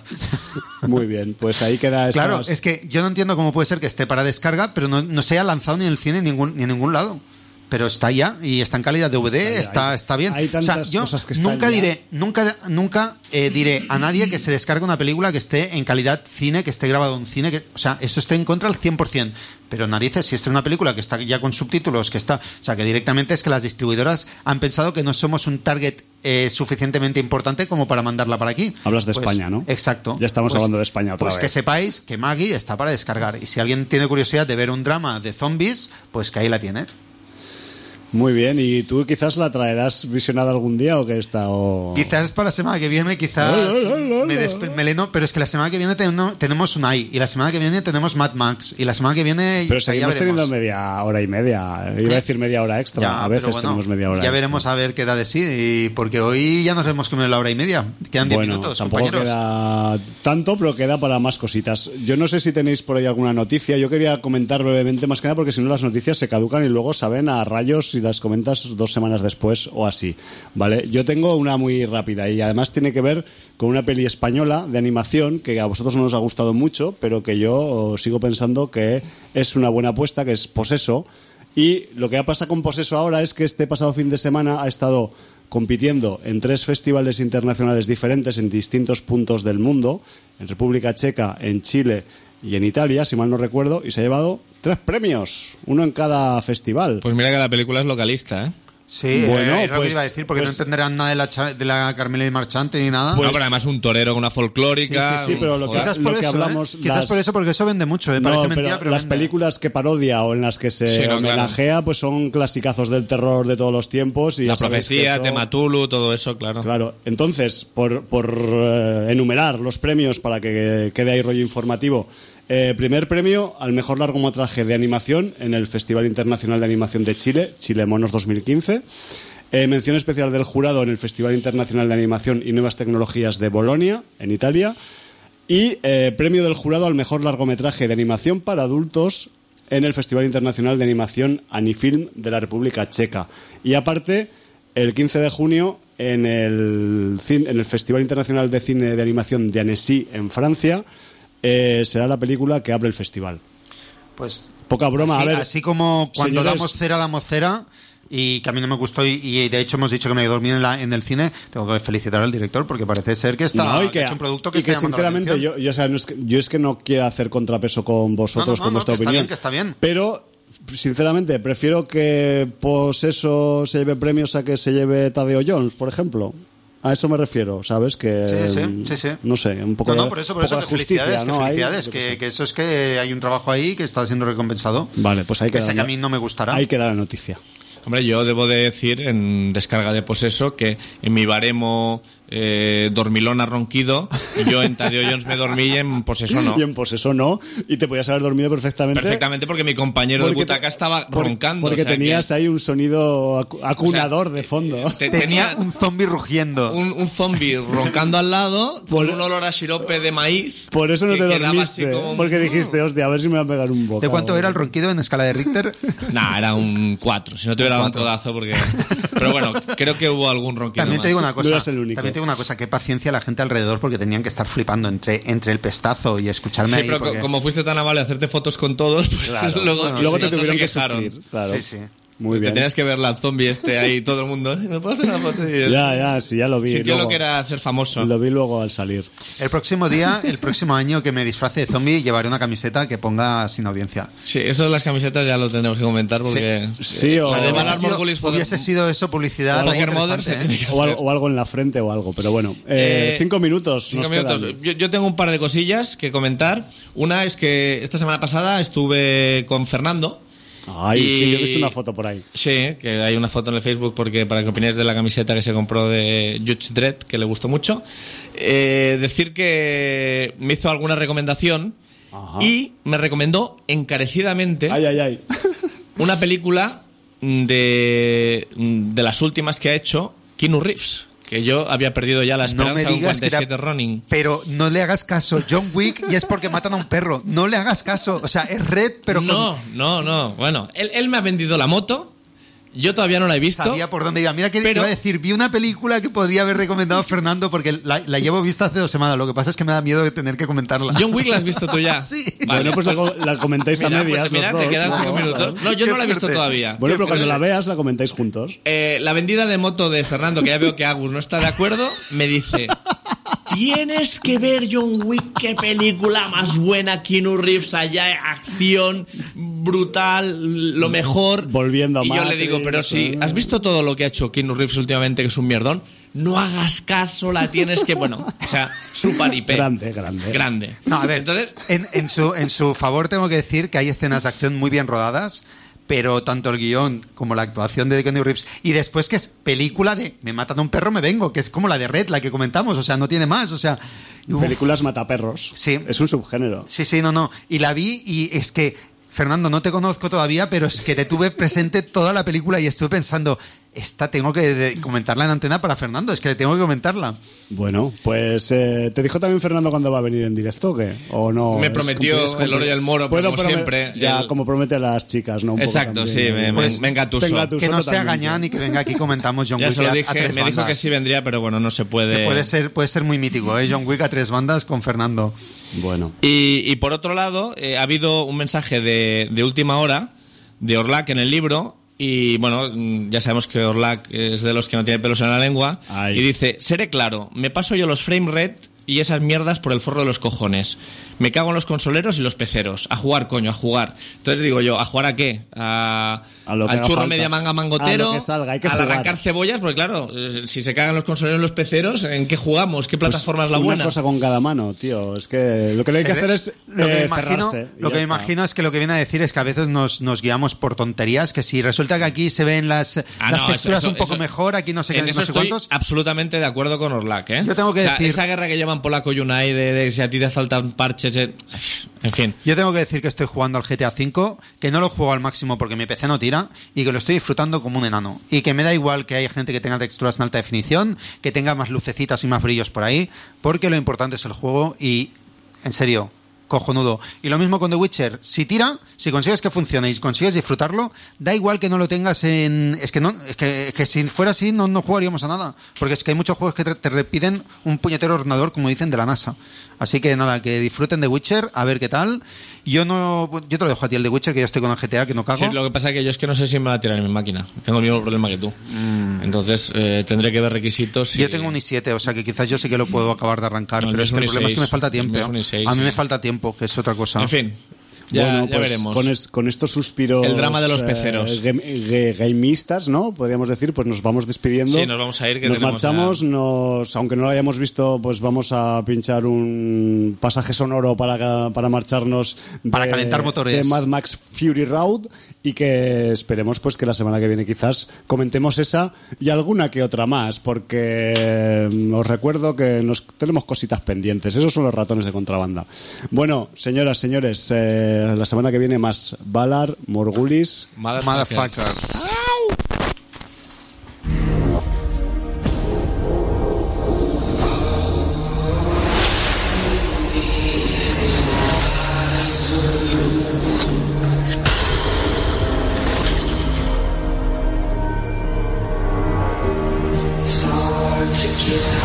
Muy bien, pues ahí queda esas... Claro, es que yo no entiendo cómo puede ser que esté para descarga, pero no, no se haya lanzado ni en el cine ni en ningún, ni en ningún lado. pero está ya y está en calidad D V D, Está ya, está, hay- está bien. hay tantas o sea, yo cosas que están nunca ya. diré, nunca, nunca eh, diré a nadie que se descargue una película que esté en calidad cine, que esté grabado en cine, que, o sea, eso estoy en contra al cien por ciento. Pero narices, si esta es una película que está ya con subtítulos, que está, o sea, que directamente es que las distribuidoras han pensado que no somos un target eh, suficientemente importante como para mandarla para aquí. Hablas de Pues, España, ¿no? Exacto. Ya estamos Pues- hablando de España otra pues vez. que sepáis que Maggie está para descargar. Y si alguien tiene curiosidad de ver un drama de zombies, pues que ahí la tiene. Muy bien, ¿y tú quizás la traerás visionada algún día o qué está? O... Quizás para la semana que viene, quizás me despe- me leno, pero es que la semana que viene ten- tenemos Unai y la semana que viene tenemos Mad Max y la semana que viene Pero ya seguimos veremos. teniendo media hora y media. Iba a decir media hora extra. Ya, a veces pero bueno, tenemos media hora ya extra. veremos a ver qué da de sí, y porque hoy ya nos hemos comido la hora y media. Quedan diez Bueno, minutos, tampoco compañeros. queda tanto, pero queda para más cositas. Yo no sé si tenéis por ahí alguna noticia. Yo quería comentar brevemente, más que nada, porque si no las noticias se caducan y luego saben a rayos si las comentas dos semanas después o así, ¿vale? Yo tengo una muy rápida y además tiene que ver con una peli española de animación que a vosotros no os ha gustado mucho, pero que yo sigo pensando que es una buena apuesta, que es Poseso. Y lo que ha pasado con Poseso ahora es que este pasado fin de semana ha estado compitiendo en tres festivales internacionales diferentes en distintos puntos del mundo, en República Checa, en Chile y en Italia, si mal no recuerdo, y se ha llevado tres premios, uno en cada festival. Pues mira que la película es localista, ¿eh? Sí, Bueno, eh, es lo que pues- iba a decir, porque pues- no entenderán nada de la, cha- de la Carmela y Marchante ni nada. Pues- no, pero además un torero con una folclórica. Sí, sí, sí, pero lo que- Joder. Quizás por lo que eso, hablamos, ¿eh? Quizás las- por eso, porque eso vende mucho, ¿eh? No, Parece pero mentira, pero las vende. películas que parodia o en las que se Sí, no, homenajea pues son clasicazos del terror de todos los tiempos. Y La ya sabéis que profecía, eso- tema Tulu, todo eso, claro. Claro, entonces, por, por eh, enumerar los premios para que quede ahí rollo informativo. Eh, primer premio al mejor largometraje de animación en el Festival Internacional de Animación de Chile, Chile Monos dos mil quince. Eh, mención especial del jurado en el Festival Internacional de Animación y Nuevas Tecnologías de Bolonia, en Italia. Y eh, premio del jurado al mejor largometraje de animación para adultos en el Festival Internacional de Animación Anifilm de la República Checa. Y aparte, el quince de junio, en el, cin- en el Festival Internacional de Cine de Animación de Annecy, en Francia, eh, será la película que abre el festival. Pues Poca broma, así, a ver. así como cuando señores, damos cera, damos cera. Y que a mí no me gustó, y, y de hecho hemos dicho que me dormí en, la, en el cine. Tengo que felicitar al director porque parece ser que está No, y que que, ha hecho un producto que, y que está llamando la sinceramente atención. yo, yo, o sea, no es que, yo es que no quiero hacer contrapeso con vosotros, No, no, no, con no, vuestra que está opinión. bien, que está bien. Pero, sinceramente, prefiero que pues eso se lleve premios a que se lleve Tadeo Jones, por ejemplo. A eso me refiero, ¿sabes? Que, Sí, sí, sí, sí. No sé, un poco No, no, de, por eso, por poco eso, de que justicia, felicidades, ¿no? que Ahí, felicidades, yo qué que, sé. que eso es que hay un trabajo ahí que está siendo recompensado. Vale, pues hay que, Pese a dar, que a mí no me gustará. hay que dar la noticia. Hombre, yo debo de decir en descarga de Poseso que en mi baremo eh, dormilona ronquido, yo en Tadeo Jones me dormí y en Poseso no. Y en Poseso no, y te podías haber dormido perfectamente. Perfectamente, porque mi compañero de Porque butaca te- estaba por- roncando. Porque o sea tenías que- ahí un sonido acu- acunador o sea, de fondo. te- Tenía tenía un zombie rugiendo. un, un zombie roncando al lado Por- con un olor a sirope de maíz. Por eso no que te quedaba así dormiste, como un- porque dijiste, hostia, a ver si me va a pegar un bocado. ¿De cuánto era el ronquido en escala de Richter? Nah, era un cuatro. Si no te hubiera dado un codazo, porque. Pero bueno, creo que hubo algún ronquido. También te más. digo una No cosa. eras el único. También te digo una cosa. Qué paciencia la gente alrededor, porque tenían que estar flipando entre, entre el pestazo y escucharme Sí, ahí. pero co- porque- como fuiste tan amable a hacerte fotos con todos, pues Claro. luego, Bueno, los luego te otros tuvieron se que quejaron. sufrir, claro. Sí, sí. Muy Te bien. tenías que ver al zombie este ahí, todo el mundo. ¿Me puedo hacer una foto? Y él Ya, ya, sí, ya lo vi. sintió luego- lo que era ser famoso. Lo vi luego al salir. El próximo día, el próximo año que me disfrace de zombie, llevaré una camiseta que ponga sin audiencia. Sí, eso de las camisetas ya lo tenemos que comentar porque. Sí, o- la de Van Hubiese Armour sido, Gullis fue- hubiese sido eso publicidad. o ahí Poker Mother se interesante, tiene ¿eh? que O hacer. algo, o algo en la frente o algo, pero bueno. Eh, Eh, cinco minutos. Cinco nos minutos. quedan. Yo, yo tengo un par de cosillas que comentar. Una es que esta semana pasada estuve con Fernando. Ay, y- sí, yo he visto una foto por ahí. Sí, que hay una foto en el Facebook porque para que opinéis de la camiseta que se compró de Judge Dredd, que le gustó mucho. Eh, decir que me hizo alguna recomendación Ajá. y me recomendó encarecidamente Ay, ay, ay. una película de, de las últimas que ha hecho Keanu Reeves, que yo había perdido ya la No esperanza me con digas que cuarenta y siete era- Running. Pero no le hagas caso. John Wick y es porque matan a un perro. No le hagas caso. O sea, es Red, pero con- No, no, no. Bueno, él, él me ha vendido la moto Yo todavía no la he visto. Sabía por dónde iba. Mira que pero... iba a decir, vi una película que podría haber recomendado a Fernando porque la, la llevo vista hace dos semanas. Lo que pasa es que me da miedo de tener que comentarla. John Wick la has visto tú ya. Sí. Vale. Bueno, pues la, la comentáis Mira, a medias. pues mira, los te dos, quedan ¿no? cinco minutos. No, yo Qué no la he visto fuerte. todavía. Bueno, pero cuando la veas la comentáis juntos. Eh, la vendida de moto de Fernando, que ya veo que Agus no está de acuerdo, me dice: tienes que ver John Wick, qué película más buena, Keanu Reeves allá, acción brutal, lo mejor. Volviendo a Y yo le Matrix, digo, pero si has visto todo lo que ha hecho Keanu Reeves últimamente, que es un mierdón, no hagas caso, la tienes que, bueno, o sea, su paripé. Grande, grande. Grande. No, a ver, Entonces, en, en, su, en su favor tengo que decir que hay escenas de acción muy bien rodadas, pero tanto el guión como la actuación de Keanu Reeves, y después que es película de me matan a un perro, me vengo, que es como la de Red, la que comentamos, o sea, no tiene más, o sea... uf. Películas mataperros. Sí. Es un subgénero. Sí, sí, no, no. Y la vi y es que, Fernando, no te conozco todavía, pero es que te tuve presente toda la película y estuve pensando, esta tengo que de- comentarla en antena para Fernando, es que tengo que comentarla. Bueno, pues eh, ¿te dijo también Fernando cuándo va a venir en directo o qué? ¿O no? Me Es prometió cumplir- es cumplir- el oro y el moro, pero Puedo como promet- siempre, Ya, el- como promete a las chicas, ¿no? Un poco exacto, también, sí, ¿eh? me, me, Pues, me engatusó. te engatusó. Que no sea totalmente. gañán y que venga aquí comentamos John Ya Wick se lo a- a dije, tres me dijo bandas. que sí vendría, pero bueno, no se puede. Puede ser, puede ser muy mítico, ¿eh? John Wick a tres bandas con Fernando. Bueno. Y, y por otro lado, eh, ha habido un mensaje de, de última hora de Orlac en el libro. Y bueno, mm, ya sabemos que Orlac es de los que no tiene pelos en la lengua. Ay. Y dice: seré claro, me paso yo los frame rate y esas mierdas por el forro de los cojones. Me cago en los consoleros y los peceros. A jugar, coño, a jugar. Entonces digo yo, ¿a jugar a qué? A, A lo que al haga churro falta. media manga mangotero. A lo que salga, hay que al jugar. arrancar cebollas, porque claro, eh, si se cagan los consoleros y los peceros, ¿en qué jugamos? ¿Qué plataforma es la Pues una buena? cosa con cada mano, tío. Es que lo que hay que Se hacer ve- es lo que eh, me imagino, cerrarse. y lo ya que me está. imagino es que lo que viene a decir es que a veces nos, nos guiamos por tonterías, que si resulta que aquí se ven las, Ah, las no, texturas eso- un poco eso- mejor, aquí no sé qué, En no eso sé estoy cuántos. absolutamente de acuerdo con Orlac, ¿eh? Yo tengo que O sea, decir- esa guerra que llevan Polaco y Unai de, de si a ti te faltan parches, eh, en fin. Yo tengo que decir que estoy jugando al G T A cinco, que no lo juego al máximo porque mi P C no tira y que lo estoy disfrutando como un enano. Y que me da igual que haya gente que tenga texturas en alta definición, que tenga más lucecitas y más brillos por ahí, porque lo importante es el juego y, en serio, cojonudo. Y lo mismo con The Witcher. Si tira, si consigues que funcione y consigues disfrutarlo, da igual que no lo tengas en... Es que no, es que, es que si fuera así no, no jugaríamos a nada. Porque es que hay muchos juegos que te, te repiden un puñetero ordenador, como dicen, de la NASA. Así que nada, que disfruten de Witcher, a ver qué tal. Yo no, yo te lo dejo a ti el de Witcher, que yo estoy con el G T A, que no cago. Sí, lo que pasa es que yo es que no sé si me va a tirar en mi máquina. Tengo el mismo problema que tú. Entonces eh, tendré que ver requisitos. y- Yo tengo un i siete, o sea que quizás yo sí que lo puedo acabar de arrancar, No, el pero mío es es que un el problema es que me i seis. falta El tiempo. mío es un i seis, A mí sí. me falta tiempo, que es otra cosa. En fin, ya, bueno, ya pues veremos. Con, es- con estos suspiros. El drama de los eh, peceros. game- ge- gamistas, ¿no? Podríamos decir, pues nos vamos despidiendo. Sí, nos vamos a ir, que Nos tenemos marchamos, ya- nos, aunque no lo hayamos visto, pues vamos a pinchar un pasaje sonoro para, para marcharnos. De, Para calentar motores. De Mad Max Fury Road y que esperemos pues que la semana que viene quizás comentemos esa y alguna que otra más, porque mm, os recuerdo que nos tenemos cositas pendientes. Esos son los ratones de contrabanda. Bueno, señoras, señores, eh, la semana que viene más Valar, Morgulis. Motherfuckers. Motherfuckers. It's hard to get